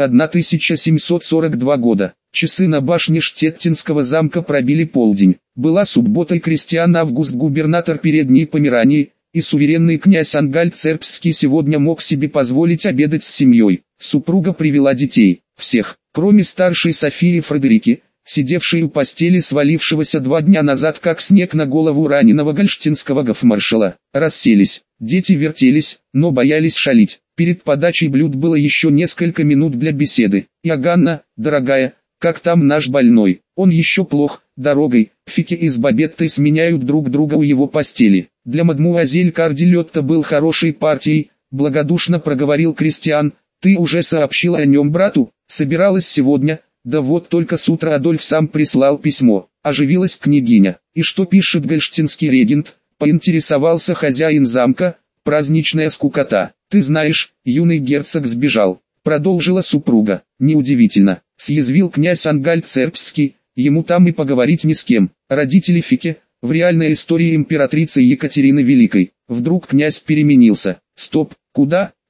1742 года. Часы на башне Штеттинского замка пробили полдень. Была субботой. Кристиан Август, губернатор передней Померании, и суверенный князь Ангальд-Цербский сегодня мог себе позволить обедать с семьей. Супруга привела детей, всех, кроме старшей Софии Фредерики, сидевшей у постели свалившегося 2 дня назад как снег на голову раненого гольштинского гофмаршала. Расселись, дети вертелись, но боялись шалить. Перед подачей блюд было еще несколько минут для беседы. «Иоганна, дорогая, как там наш больной? Он еще плох, дорогой». Фики и с Бабеттой сменяют друг друга у его постели. «Для мадмуазель Кардильотта был хорошей партией», благодушно проговорил Кристиан. «Ты уже сообщила о нем брату? Собиралась сегодня?» «Да вот только с утра Адольф сам прислал письмо», — оживилась княгиня. «И что пишет гольштинский регент?» — поинтересовался хозяин замка. «Праздничная скукота. Ты знаешь, юный герцог сбежал», — продолжила супруга. «Неудивительно», — съязвил князь Ангальд-Цербский, «ему там и поговорить ни с кем». Родители Фики, в реальной истории императрицы Екатерины Великой. Вдруг князь переменился. «Стоп, куда?»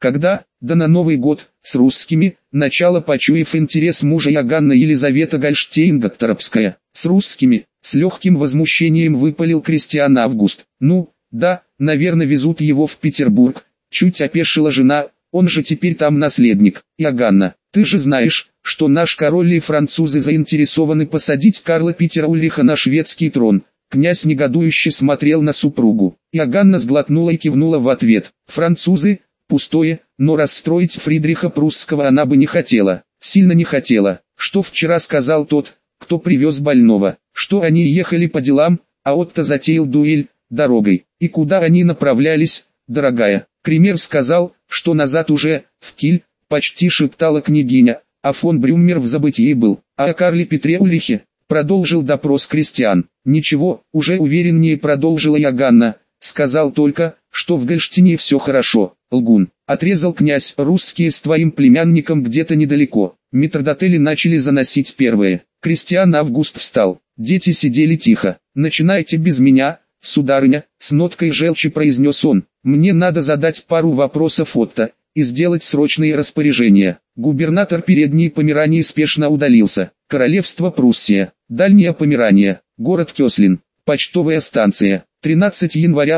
Когда? Да на Новый год, с русскими, начало почуяв интерес мужа Иоганна Елизавета Гольштейн-Готторпская. С русскими, с легким возмущением выпалил Кристиан Август. Ну, да, наверное везут его в Петербург. Чуть опешила жена, он же теперь там наследник. Иоганна, ты же знаешь, что наш король и французы заинтересованы посадить Карла Питера Ульриха на шведский трон. Князь негодующе смотрел на супругу. Иоганна сглотнула и кивнула в ответ. Французы? Пустое, но расстроить Фридриха Прусского она бы не хотела. Сильно не хотела. Что вчера сказал тот, кто привез больного? Что они ехали по делам, а Отто затеял дуэль, дорогой. И куда они направлялись, дорогая? Кремер сказал, что назад уже, в Киль, почти шептала княгиня, а фон Брюммер в забытии был. А о Карле Петре Ульрихе? Продолжил допрос Кристиан. Ничего, уже увереннее продолжила Иоганна. Сказал только, что в Гольштине все хорошо. Лгун. Отрезал князь. Русские с твоим племянником где-то недалеко. Метрдотели начали заносить первые. Кристиан Август встал. Дети сидели тихо. Начинайте без меня, сударыня, с ноткой желчи произнес он. Мне надо задать пару вопросов Отто и сделать срочные распоряжения. Губернатор Передней Померании спешно удалился. Королевство Пруссия. Дальняя Померания. Город Кёслин. Почтовая станция. 13 января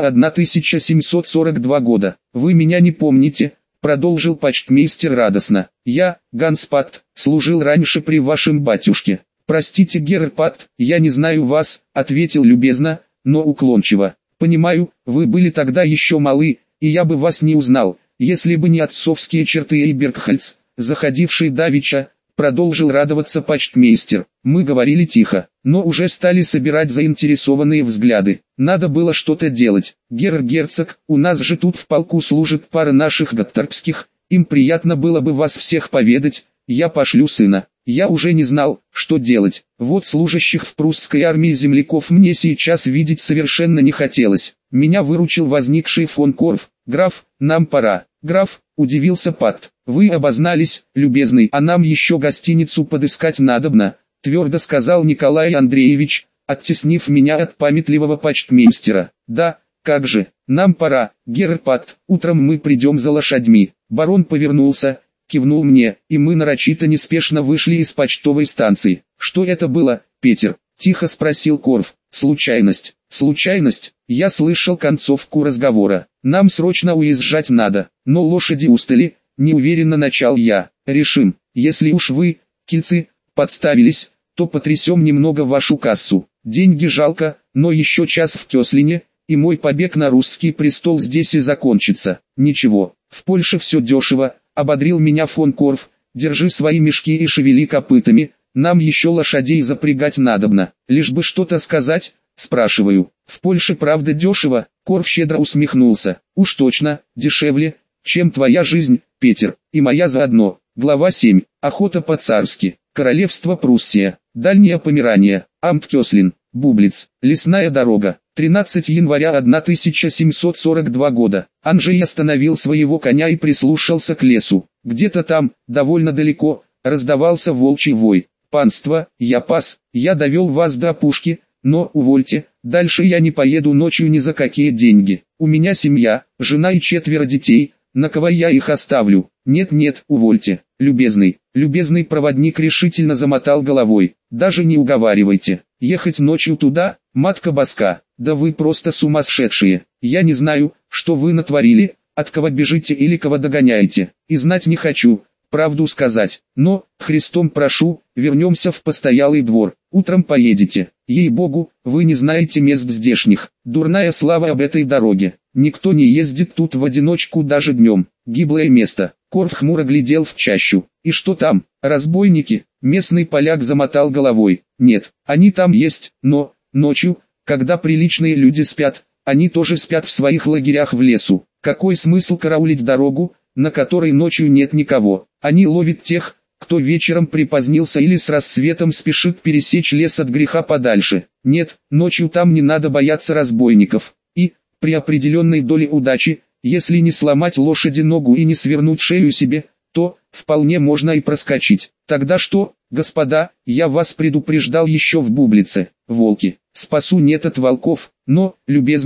1742 года. Вы меня не помните, продолжил почтмейстер радостно. Я, Ганс Патт, служил раньше при вашем батюшке. Простите, Герр Патт, я не знаю вас, ответил любезно, но уклончиво. Понимаю, вы были тогда еще малы, и я бы вас не узнал, если бы не отцовские черты Эйбергхальц, заходивший давеча. Продолжил радоваться почтмейстер. Мы говорили тихо, но уже стали собирать заинтересованные взгляды. Надо было что-то делать. Герцог, у нас же тут в полку служит пара наших готторпских, им приятно было бы вас всех поведать, я пошлю сына. Я уже не знал, что делать. Вот служащих в прусской армии земляков мне сейчас видеть совершенно не хотелось. Меня выручил возникший фон Корф. Граф, нам пора. Граф, удивился Патт. Вы обознались, любезный, а нам еще гостиницу подыскать надобно, твердо сказал Николай Андреевич, оттеснив меня от памятливого почтмейстера. Да, как же, нам пора, Герр Патт, утром мы придем за лошадьми. Барон повернулся, кивнул мне, и мы нарочито неспешно вышли из почтовой станции. Что это было, Петер? Тихо спросил Корф. Случайность. Случайность? Я слышал концовку разговора. Нам срочно уезжать надо, но лошади устали. Неуверенно начал я. Решим, если уж вы, кильцы, подставились, то потрясем немного вашу кассу. Деньги жалко, но еще час в Кёслине, и мой побег на русский престол здесь и закончится. Ничего, в Польше все дешево, ободрил меня фон Корф. Держи свои мешки и шевели копытами, нам еще лошадей запрягать надобно. Лишь бы что-то сказать, спрашиваю. В Польше правда дешево? Корф щедро усмехнулся. Уж точно, дешевле, чем твоя жизнь, Петер, и моя заодно. Глава 7. Охота по-царски. Королевство Пруссия. Дальняя Померания. Амт Кёслин. Бублиц. Лесная дорога. 13 января 1742 года. Анжей остановил своего коня и прислушался к лесу. Где-то там, довольно далеко, раздавался волчий вой. Панство, я пас, я довел вас до опушки, но, увольте, дальше я не поеду ночью ни за какие деньги. У меня семья, жена и 4 детей. На кого я их оставлю? Нет, увольте, любезный проводник решительно замотал головой. Даже не уговаривайте. Ехать ночью туда, матка боска. Да вы просто сумасшедшие. Я не знаю, что вы натворили, от кого бежите или кого догоняете. И знать не хочу, правду сказать. Но, Христом прошу, вернемся в постоялый двор. Утром поедете. Ей-богу, вы не знаете мест здешних. Дурная слава об этой дороге. Никто не ездит тут в одиночку даже днем. Гиблое место. Корф хмуро глядел в чащу. И что там? Разбойники? Местный поляк замотал головой. Нет, они там есть, но, ночью, когда приличные люди спят, они тоже спят в своих лагерях в лесу. Какой смысл караулить дорогу, на которой ночью нет никого? Они ловят тех, кто вечером припозднился или с рассветом спешит пересечь лес от греха подальше. Нет, ночью там не надо бояться разбойников. И, при определенной доле удачи, если не сломать лошади ногу и не свернуть шею себе, то, вполне можно и проскочить. Тогда что, господа, я вас предупреждал еще в Бублице, волки, спасу нет от волков, но, любезный,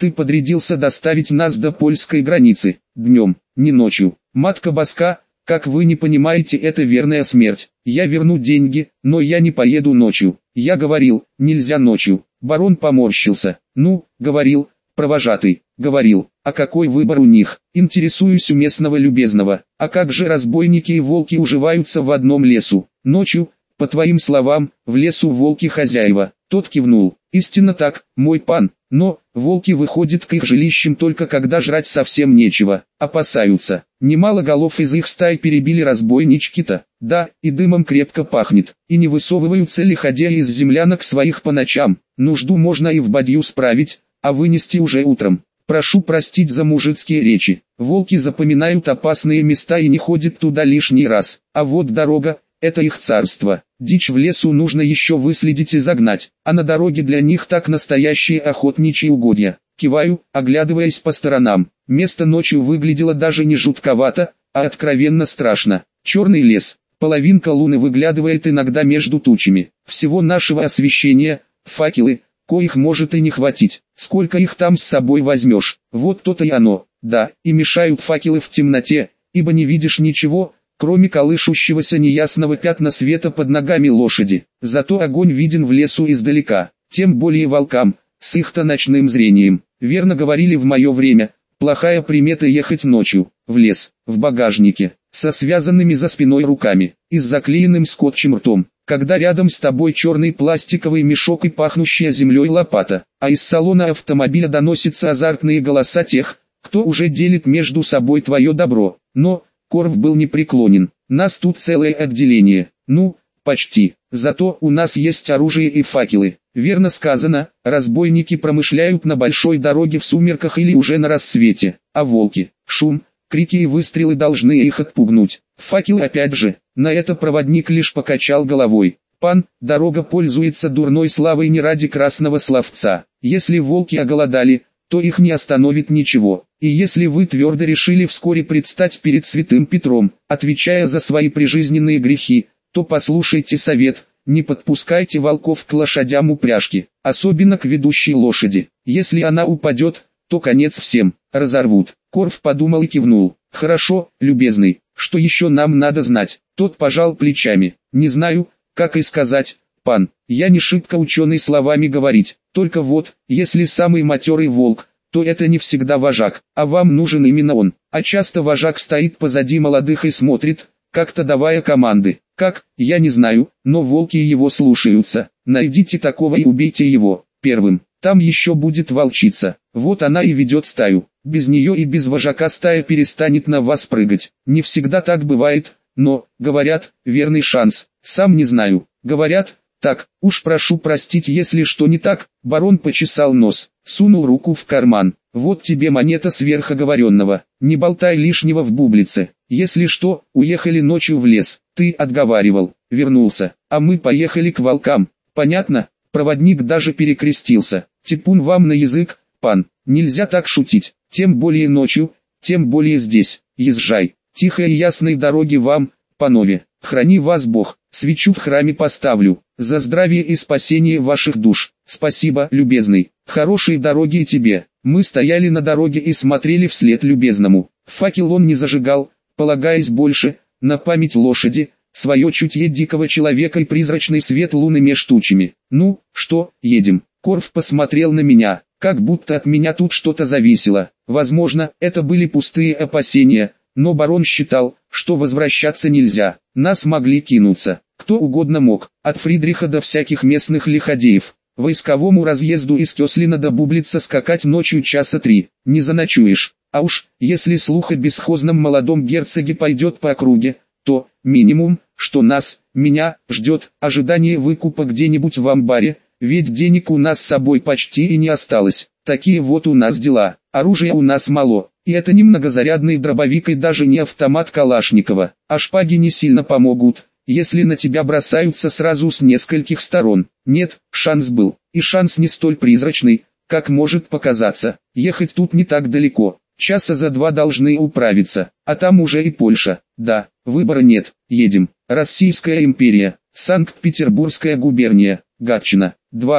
Ты подрядился доставить нас до польской границы, днем, не ночью. Матка боска, как вы не понимаете, это верная смерть. Я верну деньги, но я не поеду ночью. Я говорил, нельзя ночью. Барон поморщился. Ну, говорил, провожатый, говорил. А какой выбор у них? Интересуюсь у местного любезного. А как же разбойники и волки уживаются в одном лесу? Ночью, по твоим словам, в лесу волки хозяева. Тот кивнул. Истинно так, мой пан. Но, волки выходят к их жилищам только когда жрать совсем нечего, опасаются. Немало голов из их стаи перебили разбойнички-то, да, и дымом крепко пахнет. И не высовываются лиходеи из землянок своих по ночам. Нужду можно и в бадью справить, а вынести уже утром. Прошу простить за мужицкие речи. Волки запоминают опасные места и не ходят туда лишний раз. А вот дорога, это их царство. Дичь в лесу нужно еще выследить и загнать, а на дороге для них так настоящие охотничьи угодья. Киваю, оглядываясь по сторонам. Место ночью выглядело даже не жутковато, а откровенно страшно. Черный лес, половинка луны выглядывает иногда между тучами. Всего нашего освещения, факелы, коих может и не хватить. Сколько их там с собой возьмешь? Вот то-то и оно. Да, и мешают факелы в темноте, ибо не видишь ничего, кроме колышущегося неясного пятна света под ногами лошади. Зато огонь виден в лесу издалека, тем более волкам, с их-то ночным зрением. Верно говорили в мое время, плохая примета ехать ночью, в лес, в багажнике, со связанными за спиной руками, и с заклеенным скотчем ртом, когда рядом с тобой черный пластиковый мешок и пахнущая землей лопата, а из салона автомобиля доносятся азартные голоса тех, кто уже делит между собой твое добро. Но Корф был непреклонен. Нас тут целое отделение. Ну, почти. Зато у нас есть оружие и факелы. Верно сказано, разбойники промышляют на большой дороге в сумерках или уже на рассвете. А волки, шум, крики и выстрелы должны их отпугнуть. Факелы опять же. На это проводник лишь покачал головой. Пан, дорога пользуется дурной славой не ради красного словца. Если волки оголодали, то их не остановит ничего. И если вы твердо решили вскоре предстать перед святым Петром, отвечая за свои прижизненные грехи, то послушайте совет, не подпускайте волков к лошадям упряжки, особенно к ведущей лошади. Если она упадет, то конец всем, разорвут. Корф подумал и кивнул. Хорошо, любезный, что еще нам надо знать? Тот пожал плечами. Не знаю, как и сказать, пан, я не шибко ученый словами говорить. Только вот, если самый матерый волк, то это не всегда вожак, а вам нужен именно он. А часто вожак стоит позади молодых и смотрит, как-то давая команды. Как, я не знаю, но волки его слушаются. Найдите такого и убейте его, первым. Там еще будет волчица. Вот она и ведет стаю. Без нее и без вожака стая перестанет на вас прыгать. Не всегда так бывает, но, говорят, верный шанс. Сам не знаю. Говорят, так, уж прошу простить, если что не так. Барон почесал нос, сунул руку в карман. Вот тебе монета сверхоговоренного. Не болтай лишнего в бублице. Если что, уехали ночью в лес. Ты отговаривал, вернулся. А мы поехали к волкам. Понятно? Проводник даже перекрестился. Типун вам на язык, пан. Нельзя так шутить. Тем более ночью, тем более здесь. Езжай. Тихой и ясной дороги вам, панове. Храни вас Бог. Свечу в храме поставлю. За здравие и спасение ваших душ. Спасибо, любезный. Хорошей дороги и тебе. Мы стояли на дороге и смотрели вслед любезному. Факел он не зажигал, полагаясь больше на память лошади, свое чутье дикого человека и призрачный свет луны меж тучами. Ну, что, едем? Корф посмотрел на меня, как будто от меня тут что-то зависело. Возможно, это были пустые опасения, но барон считал, что возвращаться нельзя. Нас могли кинуться. Кто угодно мог, от Фридриха до всяких местных лиходеев. Войсковому разъезду из Кёслина до Бублица скакать ночью часа 3, не заночуешь. А уж, если слух о бесхозном молодом герцоге пойдет по округе, то, минимум, что нас, меня, ждет, ожидание выкупа где-нибудь в амбаре, ведь денег у нас с собой почти и не осталось. Такие вот у нас дела, оружия у нас мало, и это не многозарядный дробовик и даже не автомат Калашникова, а шпаги не сильно помогут, если на тебя бросаются сразу с нескольких сторон. Нет, шанс был, и шанс не столь призрачный, как может показаться. Ехать тут не так далеко, часа за 2 должны управиться, а там уже и Польша. Да, выбора нет, едем. Российская империя, Санкт-Петербургская губерния, Гатчина, 2-3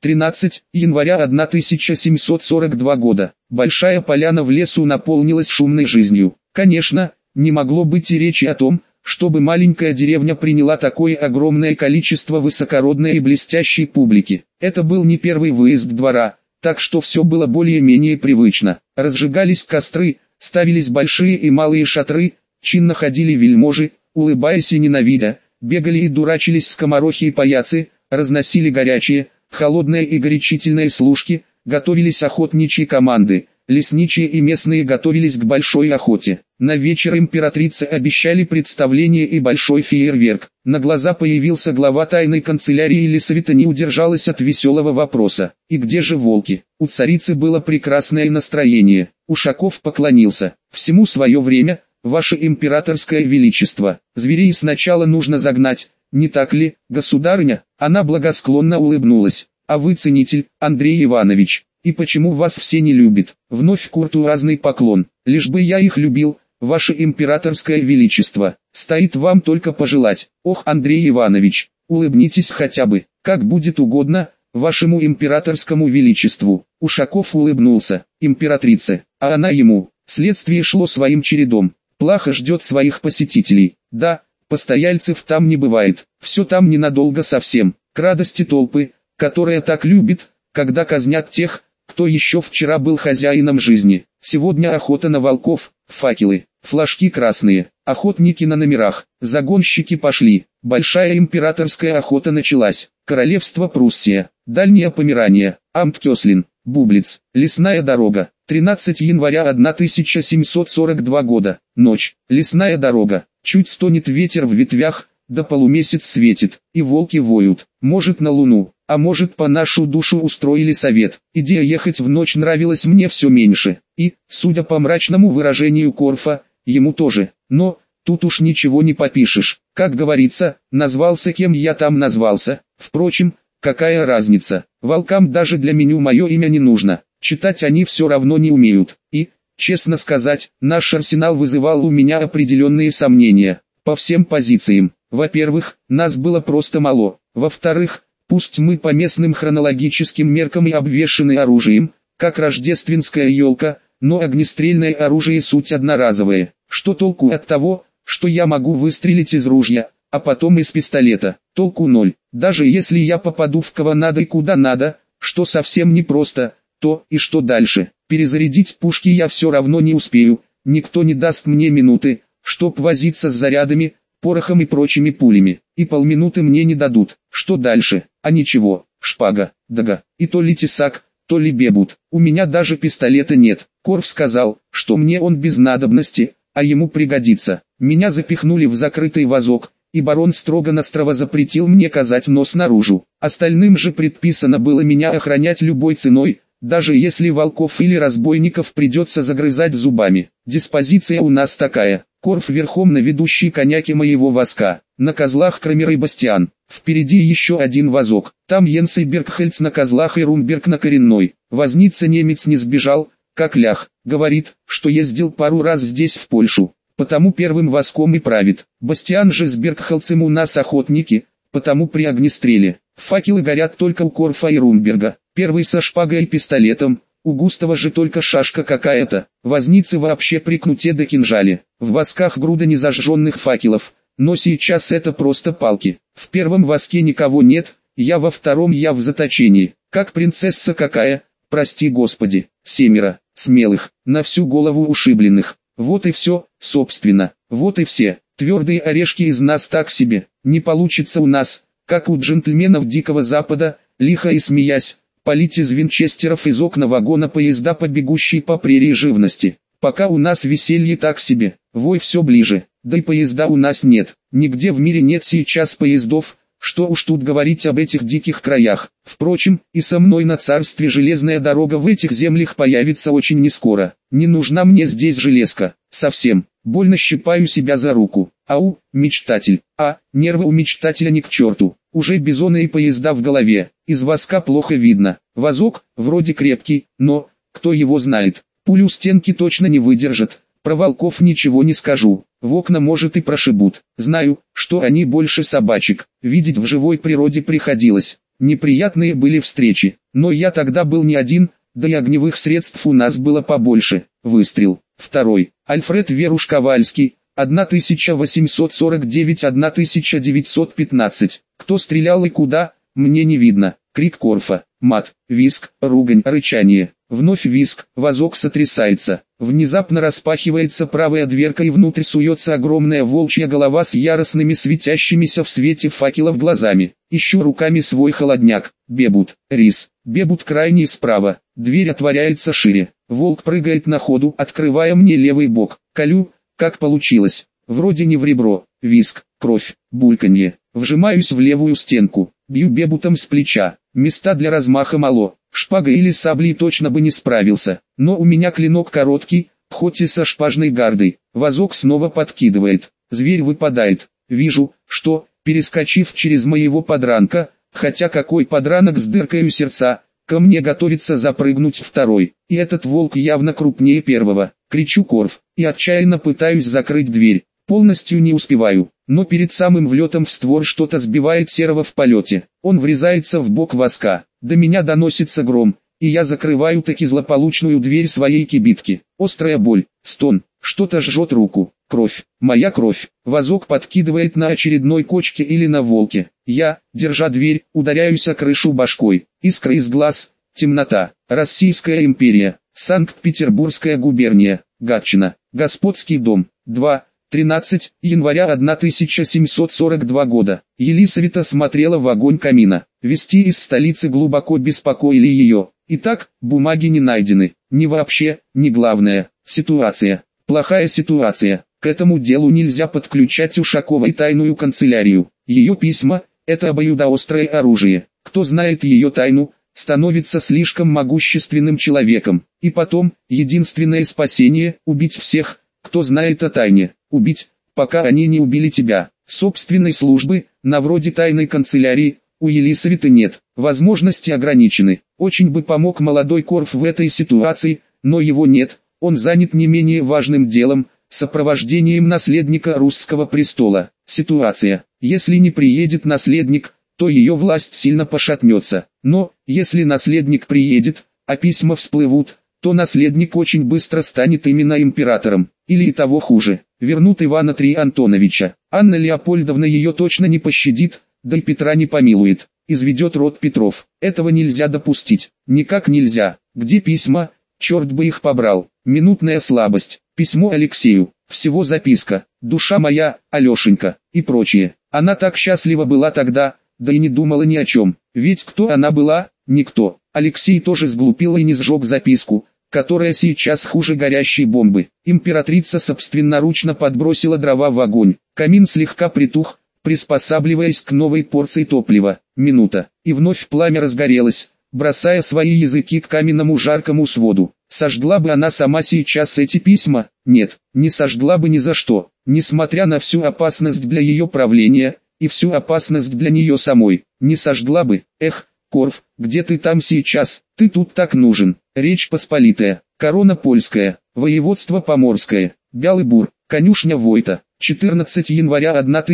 13 января 1742 года. Большая поляна в лесу наполнилась шумной жизнью. Конечно, не могло быть и речи о том, чтобы маленькая деревня приняла такое огромное количество высокородной и блестящей публики. Это был не первый выезд двора, так что все было более-менее привычно. Разжигались костры, ставились большие и малые шатры, чинно ходили вельможи, улыбаясь и ненавидя, бегали и дурачились скоморохи и паяцы, разносили горячие, холодные и горячительные служки, готовились охотничьи команды, лесничие и местные готовились к большой охоте. На вечер императрице обещали представление и большой фейерверк. На глаза появился глава тайной канцелярии, и Елисавета не удержалась от веселого вопроса: «И где же волки?» У царицы было прекрасное настроение. Ушаков поклонился: «Всему свое время, ваше императорское величество. Зверей сначала нужно загнать, не так ли, государыня?» Она благосклонно улыбнулась. «А вы ценитель, Андрей Иванович. И почему вас все не любят?» Вновь куртуазный поклон. «Лишь бы я их любил, ваше императорское величество. Стоит вам только пожелать. Ох, Андрей Иванович, улыбнитесь хотя бы, как будет угодно, вашему императорскому величеству». Ушаков улыбнулся. Императрице, а она ему. Следствие шло своим чередом. Плохо ждет своих посетителей. Да, постояльцев там не бывает. Все там ненадолго совсем. К радости толпы, которая так любит, когда казнят тех, кто еще вчера был хозяином жизни. Сегодня охота на волков, факелы, флажки красные, охотники на номерах, загонщики пошли. Большая императорская охота началась. Королевство Пруссия, Дальнее Померания, Амт-Кёслин, Бублиц, лесная дорога. 13 января 1742 года. Ночь. Лесная дорога. Чуть стонет ветер в ветвях, да полумесяц светит, и волки воют. Может, на луну, а может, по нашу душу устроили совет. Идея ехать в ночь нравилась мне все меньше. И, судя по мрачному выражению Корфа, ему тоже. Но, тут уж ничего не попишешь. Как говорится, назвался кем я там назвался. Впрочем, какая разница. Волкам даже для меню мое имя не нужно. Читать они все равно не умеют. И, честно сказать, наш арсенал вызывал у меня определенные сомнения. По всем позициям. Во-первых, нас было просто мало. Во-вторых, пусть мы по местным хронологическим меркам и обвешаны оружием, как рождественская елка, но огнестрельное оружие суть одноразовое. Что толку от того, что я могу выстрелить из ружья, а потом из пистолета? Толку ноль. Даже если я попаду в кого надо и куда надо, что совсем непросто, то и что дальше? Перезарядить пушки я все равно не успею, никто не даст мне минуты, чтоб возиться с зарядами, порохом и прочими пулями. И полминуты мне не дадут. Что дальше? А ничего, шпага, дага, и то ли тесак, то ли бебут. У меня даже пистолета нет. Корф сказал, что мне он без надобности, а ему пригодится. Меня запихнули в закрытый вазок, и барон строго-настрого запретил мне казать нос наружу. Остальным же предписано было меня охранять любой ценой, даже если волков или разбойников придется загрызать зубами. Диспозиция у нас такая: Корф верхом на ведущей коняке моего воска, на козлах Крамер и Бастиан, впереди еще один вазок, там Йенс и Бергхельц на козлах и Румберг на коренной. Возница немец не сбежал, как лях, говорит, что ездил пару раз здесь в Польшу, потому первым воском и правит. Бастиан же с Бергхельцем у нас охотники, потому при огнестреле. Факелы горят только у Корфа и Румберга, первый со шпагой и пистолетом, у Густава же только шашка какая-то, возницы вообще при кнуте да кинжале. В восках груда незажженных факелов, но сейчас это просто палки. В первом воске никого нет, я во втором, я в заточении, как принцесса какая, прости господи, 7 смелых, на всю голову ушибленных. Вот и все, собственно, вот и все. Твердые орешки из нас так себе, не получится у нас, как у джентльменов Дикого Запада, лихо и смеясь, палить из винчестеров из окна вагона поезда по бегущей по прерии живности. Пока у нас веселье так себе, вой все ближе, да и поезда у нас нет, нигде в мире нет сейчас поездов, что уж тут говорить об этих диких краях. Впрочем, и со мной на царстве железная дорога в этих землях появится очень нескоро. Не нужна мне здесь железка, совсем. Больно щипаю себя за руку. Ау, мечтатель. А, нервы у мечтателя ни к черту. Уже бизонные поезда в голове. Из воска плохо видно. Вазок, вроде крепкий, но, кто его знает. Пулю стенки точно не выдержат. Про волков ничего не скажу. В окна может и прошибут. Знаю, что они больше собачек. Видеть в живой природе приходилось. Неприятные были встречи, но я тогда был не один, да и огневых средств у нас было побольше. Выстрел. Второй. Альфред Веруш-Ковальский, 1849-1915. Кто стрелял и куда, мне не видно. Крик Корфа. Мат, визг, ругань, рычание. Вновь визг, вазок сотрясается. Внезапно распахивается правая дверка и внутрь суется огромная волчья голова с яростными светящимися в свете факелов глазами. Ищу руками свой холодняк. Бебут, рис. Бебут крайний справа. Дверь отворяется шире. Волк прыгает на ходу, открывая мне левый бок. Колю, как получилось. Вроде не в ребро. Визг, кровь, бульканье. Вжимаюсь в левую стенку. Бью бебутом с плеча. Места для размаха мало. Шпагой или саблей точно бы не справился. Но у меня клинок короткий, хоть и со шпажной гардой. Вазок снова подкидывает. Зверь выпадает. Вижу, что, перескочив через моего подранка, хотя какой подранок с дыркой у сердца, ко мне готовится запрыгнуть второй. И этот волк явно крупнее первого. Кричу Корф, и отчаянно пытаюсь закрыть дверь. Полностью не успеваю, но перед самым влетом в створ что-то сбивает серого в полете. Он врезается в бок воска. До меня доносится гром, и я закрываю таки злополучную дверь своей кибитки. Острая боль, стон, что-то жжет руку. Кровь, моя кровь. Вазок подкидывает на очередной кочке или на волке. Я, держа дверь, ударяюсь о крышу башкой. Искра из глаз, темнота. Российская империя, Санкт-Петербургская губерния, Гатчина, Господский дом, 13 января 1742 года. Елисавета смотрела в огонь камина. Вести из столицы глубоко беспокоили ее. Итак, бумаги не найдены. Ни вообще, ни главное. Ситуация. Плохая ситуация. К этому делу нельзя подключать Ушакова и тайную канцелярию. Ее письма – это обоюдоострое оружие. Кто знает ее тайну, становится слишком могущественным человеком. И потом, единственное спасение – убить всех, кто знает о тайне. Убить, пока они не убили тебя. Собственной службы, на вроде тайной канцелярии, у Елисаветы нет. Возможности ограничены. Очень бы помог молодой Корф в этой ситуации, но его нет. Он занят не менее важным делом – сопровождением наследника русского престола. Ситуация. Если не приедет наследник, то ее власть сильно пошатнется. Но, если наследник приедет, а письма всплывут, то наследник очень быстро станет именно императором. Или и того хуже. Вернут Ивана III Антоновича. Анна Леопольдовна ее точно не пощадит, да и Петра не помилует. Изведет род Петров. Этого нельзя допустить. Никак нельзя. Где письма? Черт бы их побрал. Минутная слабость. Письмо Алексею. Всего записка. Душа моя, Алешенька. И прочее. Она так счастлива была тогда, да и не думала ни о чем. Ведь кто она была? Никто. Алексей тоже сглупил и не сжег записку, которая сейчас хуже горящей бомбы. Императрица собственноручно подбросила дрова в огонь. Камин слегка притух, приспосабливаясь к новой порции топлива. Минута. И вновь пламя разгорелось, бросая свои языки к каменному жаркому своду. Сожгла бы она сама сейчас эти письма? Нет, не сожгла бы ни за что. Несмотря на всю опасность для ее правления, и всю опасность для нее самой, не сожгла бы. Эх, Корф, где ты там сейчас? Ты тут так нужен. Речь Посполитая, корона польская, воеводство Поморское, Бялый Бур, конюшня Войта, 14 января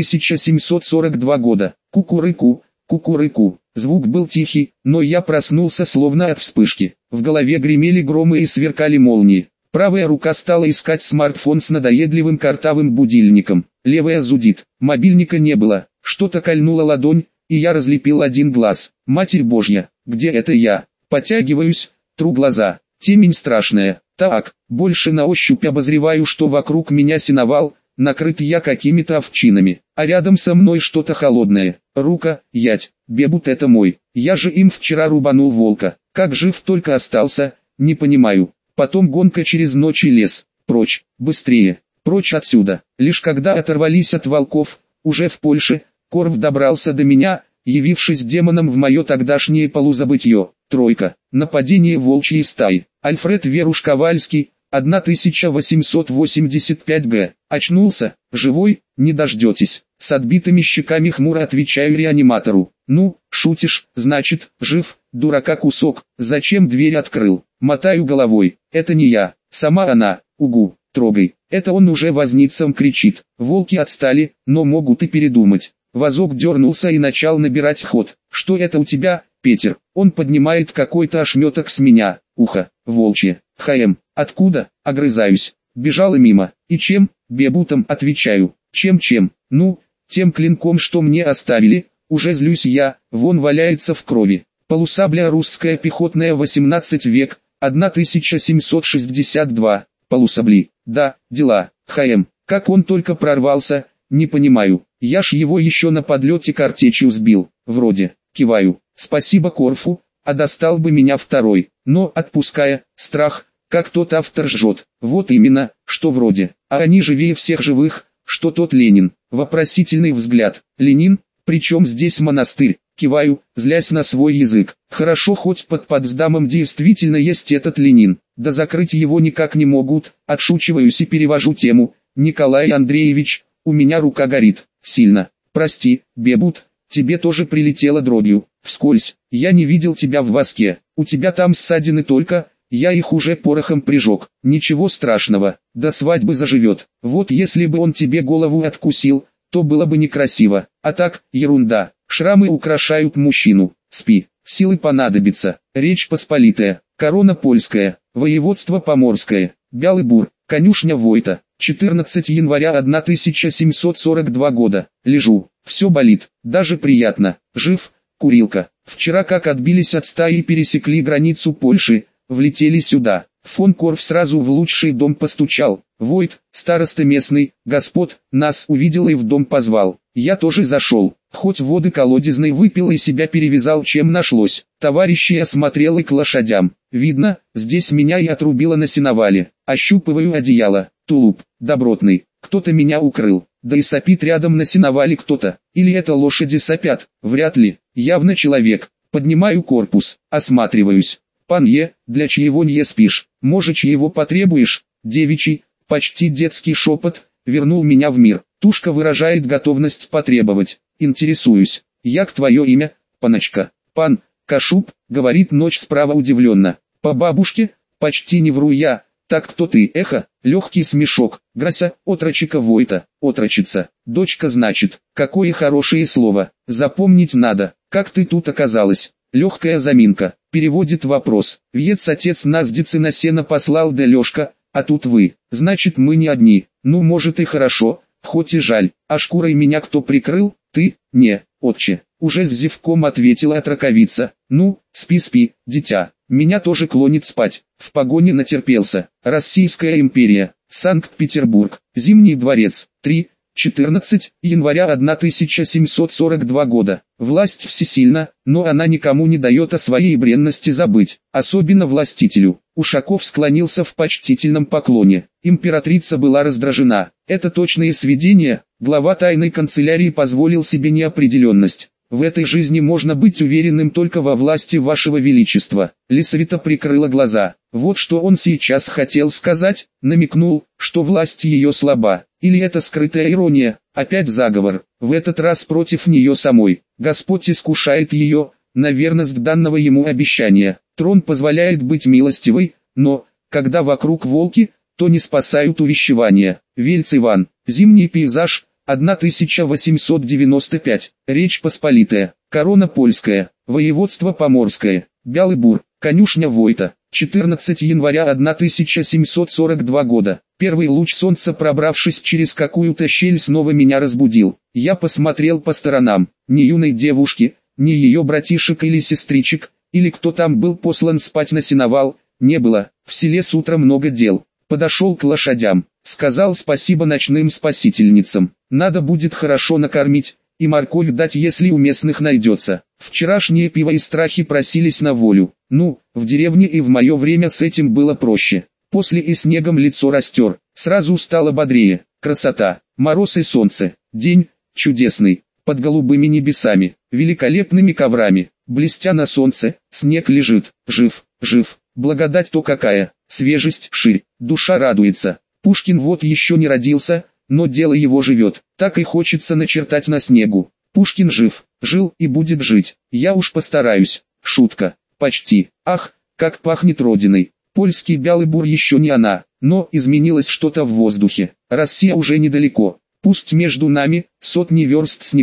1742 года. Кукурыку, кукурыку. Звук был тихий, но я проснулся словно от вспышки. В голове гремели громы и сверкали молнии. Правая рука стала искать смартфон с надоедливым картавым будильником. Левая зудит. Мобильника не было. Что-то кольнуло ладонь, и я разлепил один глаз. Матерь Божья, где это я? Потягиваюсь, тру глаза. Темень страшная. Так, больше на ощупь обозреваю, что вокруг меня сеновал, накрыт я какими-то овчинами, а рядом со мной что-то холодное. Рука, ять, бебут это мой. Я же им вчера рубанул волка. Как жив только остался, не понимаю. Потом гонка через ночь и лес. Прочь, быстрее, прочь отсюда. Лишь когда оторвались от волков, уже в Польше, Корф добрался до меня, явившись демоном в мое тогдашнее полузабытье. Тройка. Нападение волчьей стаи. Альфред Веруш-Ковальский, 1885 г. Очнулся, живой, не дождетесь. С отбитыми щеками хмуро отвечаю реаниматору. Ну, шутишь, значит, жив, дурака кусок. Зачем дверь открыл? Мотаю головой. Это не я, сама она. Угу, трогай. Это он уже возницам кричит. Волки отстали, но могут и передумать. Вазок дернулся и начал набирать ход. «Что это у тебя, Петер?» Он поднимает какой-то ошметок с меня. Ухо, волчье. Откуда? Огрызаюсь. Бежала мимо. И чем? Бебутом, отвечаю. Чем? Ну, тем клинком, что мне оставили. Уже злюсь я, вон валяется в крови. Полусабля русская пехотная 18 век, 1762. Полусабли. Да, дела. Как он только прорвался, не понимаю. Я ж его еще на подлете картечью сбил. Вроде. Киваю. Спасибо Корфу, а достал бы меня второй. Но, отпуская, страх, как тот автор жжет. Вот именно, что вроде. А они живее всех живых, что тот Ленин. Вопросительный взгляд. Ленин? Причем здесь монастырь? Киваю, злясь на свой язык. Хорошо, хоть под Потсдамом действительно есть этот Ленин. Да закрыть его никак не могут. Отшучиваюсь и перевожу тему. Николай Андреевич, у меня рука горит. Сильно. Прости, Бебут, тебе тоже прилетело дробью. Вскользь. Я не видел тебя в воске. У тебя там ссадины только, я их уже порохом прижег. Ничего страшного, до свадьбы заживет. Вот если бы он тебе голову откусил, то было бы некрасиво. А так, ерунда. Шрамы украшают мужчину. Спи, силы понадобится. Речь Посполитая, корона польская, воеводство Поморское, Бялый Бур, конюшня Войта. 14 января 1742 года. Лежу, все болит, даже приятно. Жив, курилка. Вчера как отбились от стаи и пересекли границу Польши, влетели сюда. Фон Корф сразу в лучший дом постучал. Войт, староста местный, господ, нас увидел и в дом позвал. Я тоже зашел, хоть воды колодезной выпил и себя перевязал чем нашлось. Товарищи осмотрел и к лошадям. Видно, здесь меня и отрубило на сеновале. Ощупываю одеяло, тулуп, добротный. Кто-то меня укрыл. Да и сопит рядом на сеновале кто-то. Или это лошади сопят? Вряд ли. Явно человек. Поднимаю корпус, осматриваюсь. Панье, для чьего не спишь? Может, чьего потребуешь? Девичий, почти детский шепот, вернул меня в мир. Тушка выражает готовность потребовать. Интересуюсь. Як твое имя, паночка? Пан, Кашуб, говорит ночь справа удивленно. По бабушке, почти не вру я. Так кто ты? Эхо, легкий смешок. Грася, отрочика Войта, отрочица. Дочка значит, какое хорошее слово. Запомнить надо. Как ты тут оказалась? Легкая заминка. Переводит вопрос. Вец отец нас децы на сено послал, да Лешка, а тут вы. Значит мы не одни. Ну может и хорошо, хоть и жаль. А шкурой меня кто прикрыл? Ты? Не, отче. Уже с зевком ответила отраковица. Ну, спи, дитя. Меня тоже клонит спать. В погоне натерпелся. Российская империя. Санкт-Петербург. Зимний дворец. 14 января 1742 года. Власть всесильна, но она никому не дает о своей бренности забыть, особенно властителю. Ушаков склонился в почтительном поклоне. Императрица была раздражена. Это точные сведения. Глава тайной канцелярии позволил себе неопределенность. В этой жизни можно быть уверенным только во власти вашего величества. Лисавета прикрыла глаза. Вот что он сейчас хотел сказать, намекнул, что власть ее слаба. Или это скрытая ирония, опять заговор, в этот раз против нее самой. Господь искушает ее, на верность данного ему обещания. Трон позволяет быть милостивой, но, когда вокруг волки, то не спасают увещевания. Вельц Иван, зимний пейзаж, 1895, Речь Посполитая, корона польская, воеводство Поморское, Бялый Бур, конюшня Войта, 14 января 1742 года. Первый луч солнца, пробравшись через какую-то щель, снова меня разбудил. Я посмотрел по сторонам, ни юной девушки, ни ее братишек или сестричек, или кто там был послан спать на сеновал, не было. В селе с утра много дел. Подошел к лошадям, сказал спасибо ночным спасительницам. Надо будет хорошо накормить, и морковь дать, если у местных найдется. Вчерашнее пиво и страхи просились на волю. Ну, в деревне и в мое время с этим было проще. После и снегом лицо растер, сразу стало бодрее. Красота, мороз и солнце, день, чудесный, под голубыми небесами, великолепными коврами, блестя на солнце, снег лежит, жив, благодать то какая, свежесть ширь, душа радуется. Пушкин вот еще не родился, но дело его живет, так и хочется начертать на снегу. Пушкин жив, жил и будет жить, я уж постараюсь. Шутка, почти. Ах, как пахнет родиной. Польский Бялый Бур еще не она, но изменилось что-то в воздухе. Россия уже недалеко, пусть между нами сотни верст снегов,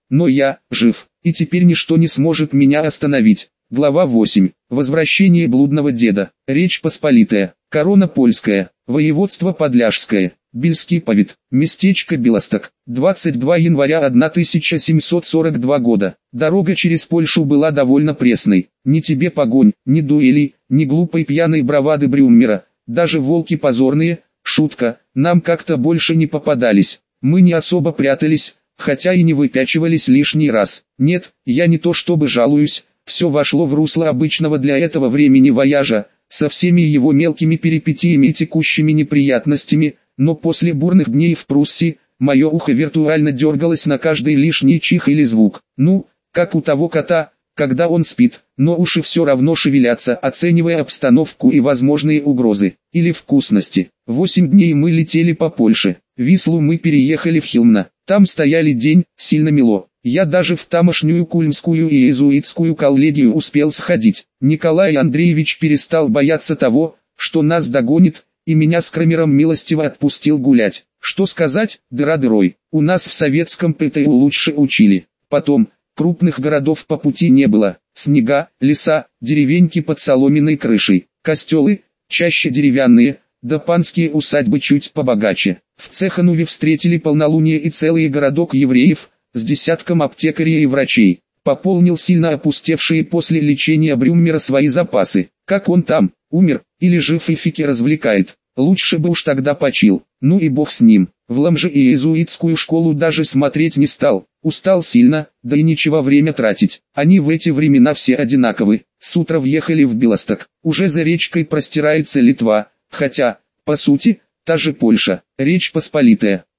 но я жив, и теперь ничто не сможет меня остановить. Глава 8. Возвращение блудного деда. Речь Посполитая. Корона польская. Воеводство Подляжское. Бельский повет. Местечко Белосток. 22 января 1742 года. Дорога через Польшу была довольно пресной. Ни тебе погонь, ни дуэлей, ни глупой пьяной бравады Брюмера. Даже волки позорные, шутка, нам как-то больше не попадались. Мы не особо прятались, хотя и не выпячивались лишний раз. Нет, я не то чтобы жалуюсь. Все вошло в русло обычного для этого времени вояжа, со всеми его мелкими перипетиями и текущими неприятностями, но после бурных дней в Пруссии, мое ухо виртуально дергалось на каждый лишний чих или звук. Ну, как у того кота, когда он спит, но уши все равно шевелятся, оценивая обстановку и возможные угрозы, или вкусности. 8 дней мы летели по Польше. Вислу мы переехали в Хилмна, там стояли день, сильно мело. Я даже в тамошнюю кульмскую и иезуитскую коллегию успел сходить. Николай Андреевич перестал бояться того, что нас догонит, и меня с Крамером милостиво отпустил гулять. Что сказать, дыра дырой, у нас в советском ПТУ лучше учили. Потом, крупных городов по пути не было. Снега, леса, деревеньки под соломенной крышей, костелы, чаще деревянные, да панские усадьбы чуть побогаче. В Цеханове встретили полнолуние и целый городок евреев, с десятком аптекарей и врачей. Пополнил сильно опустевшие после лечения Брюмера свои запасы. Как он там, умер, или жив и фики развлекает? Лучше бы уж тогда почил. Ну и бог с ним. В Ламже и иезуитскую школу даже смотреть не стал. Устал сильно, да и нечего время тратить. Они в эти времена все одинаковы. С утра въехали в Белосток. Уже за речкой простирается Литва, хотя, по сути, та же Польша. Речь Посполитая.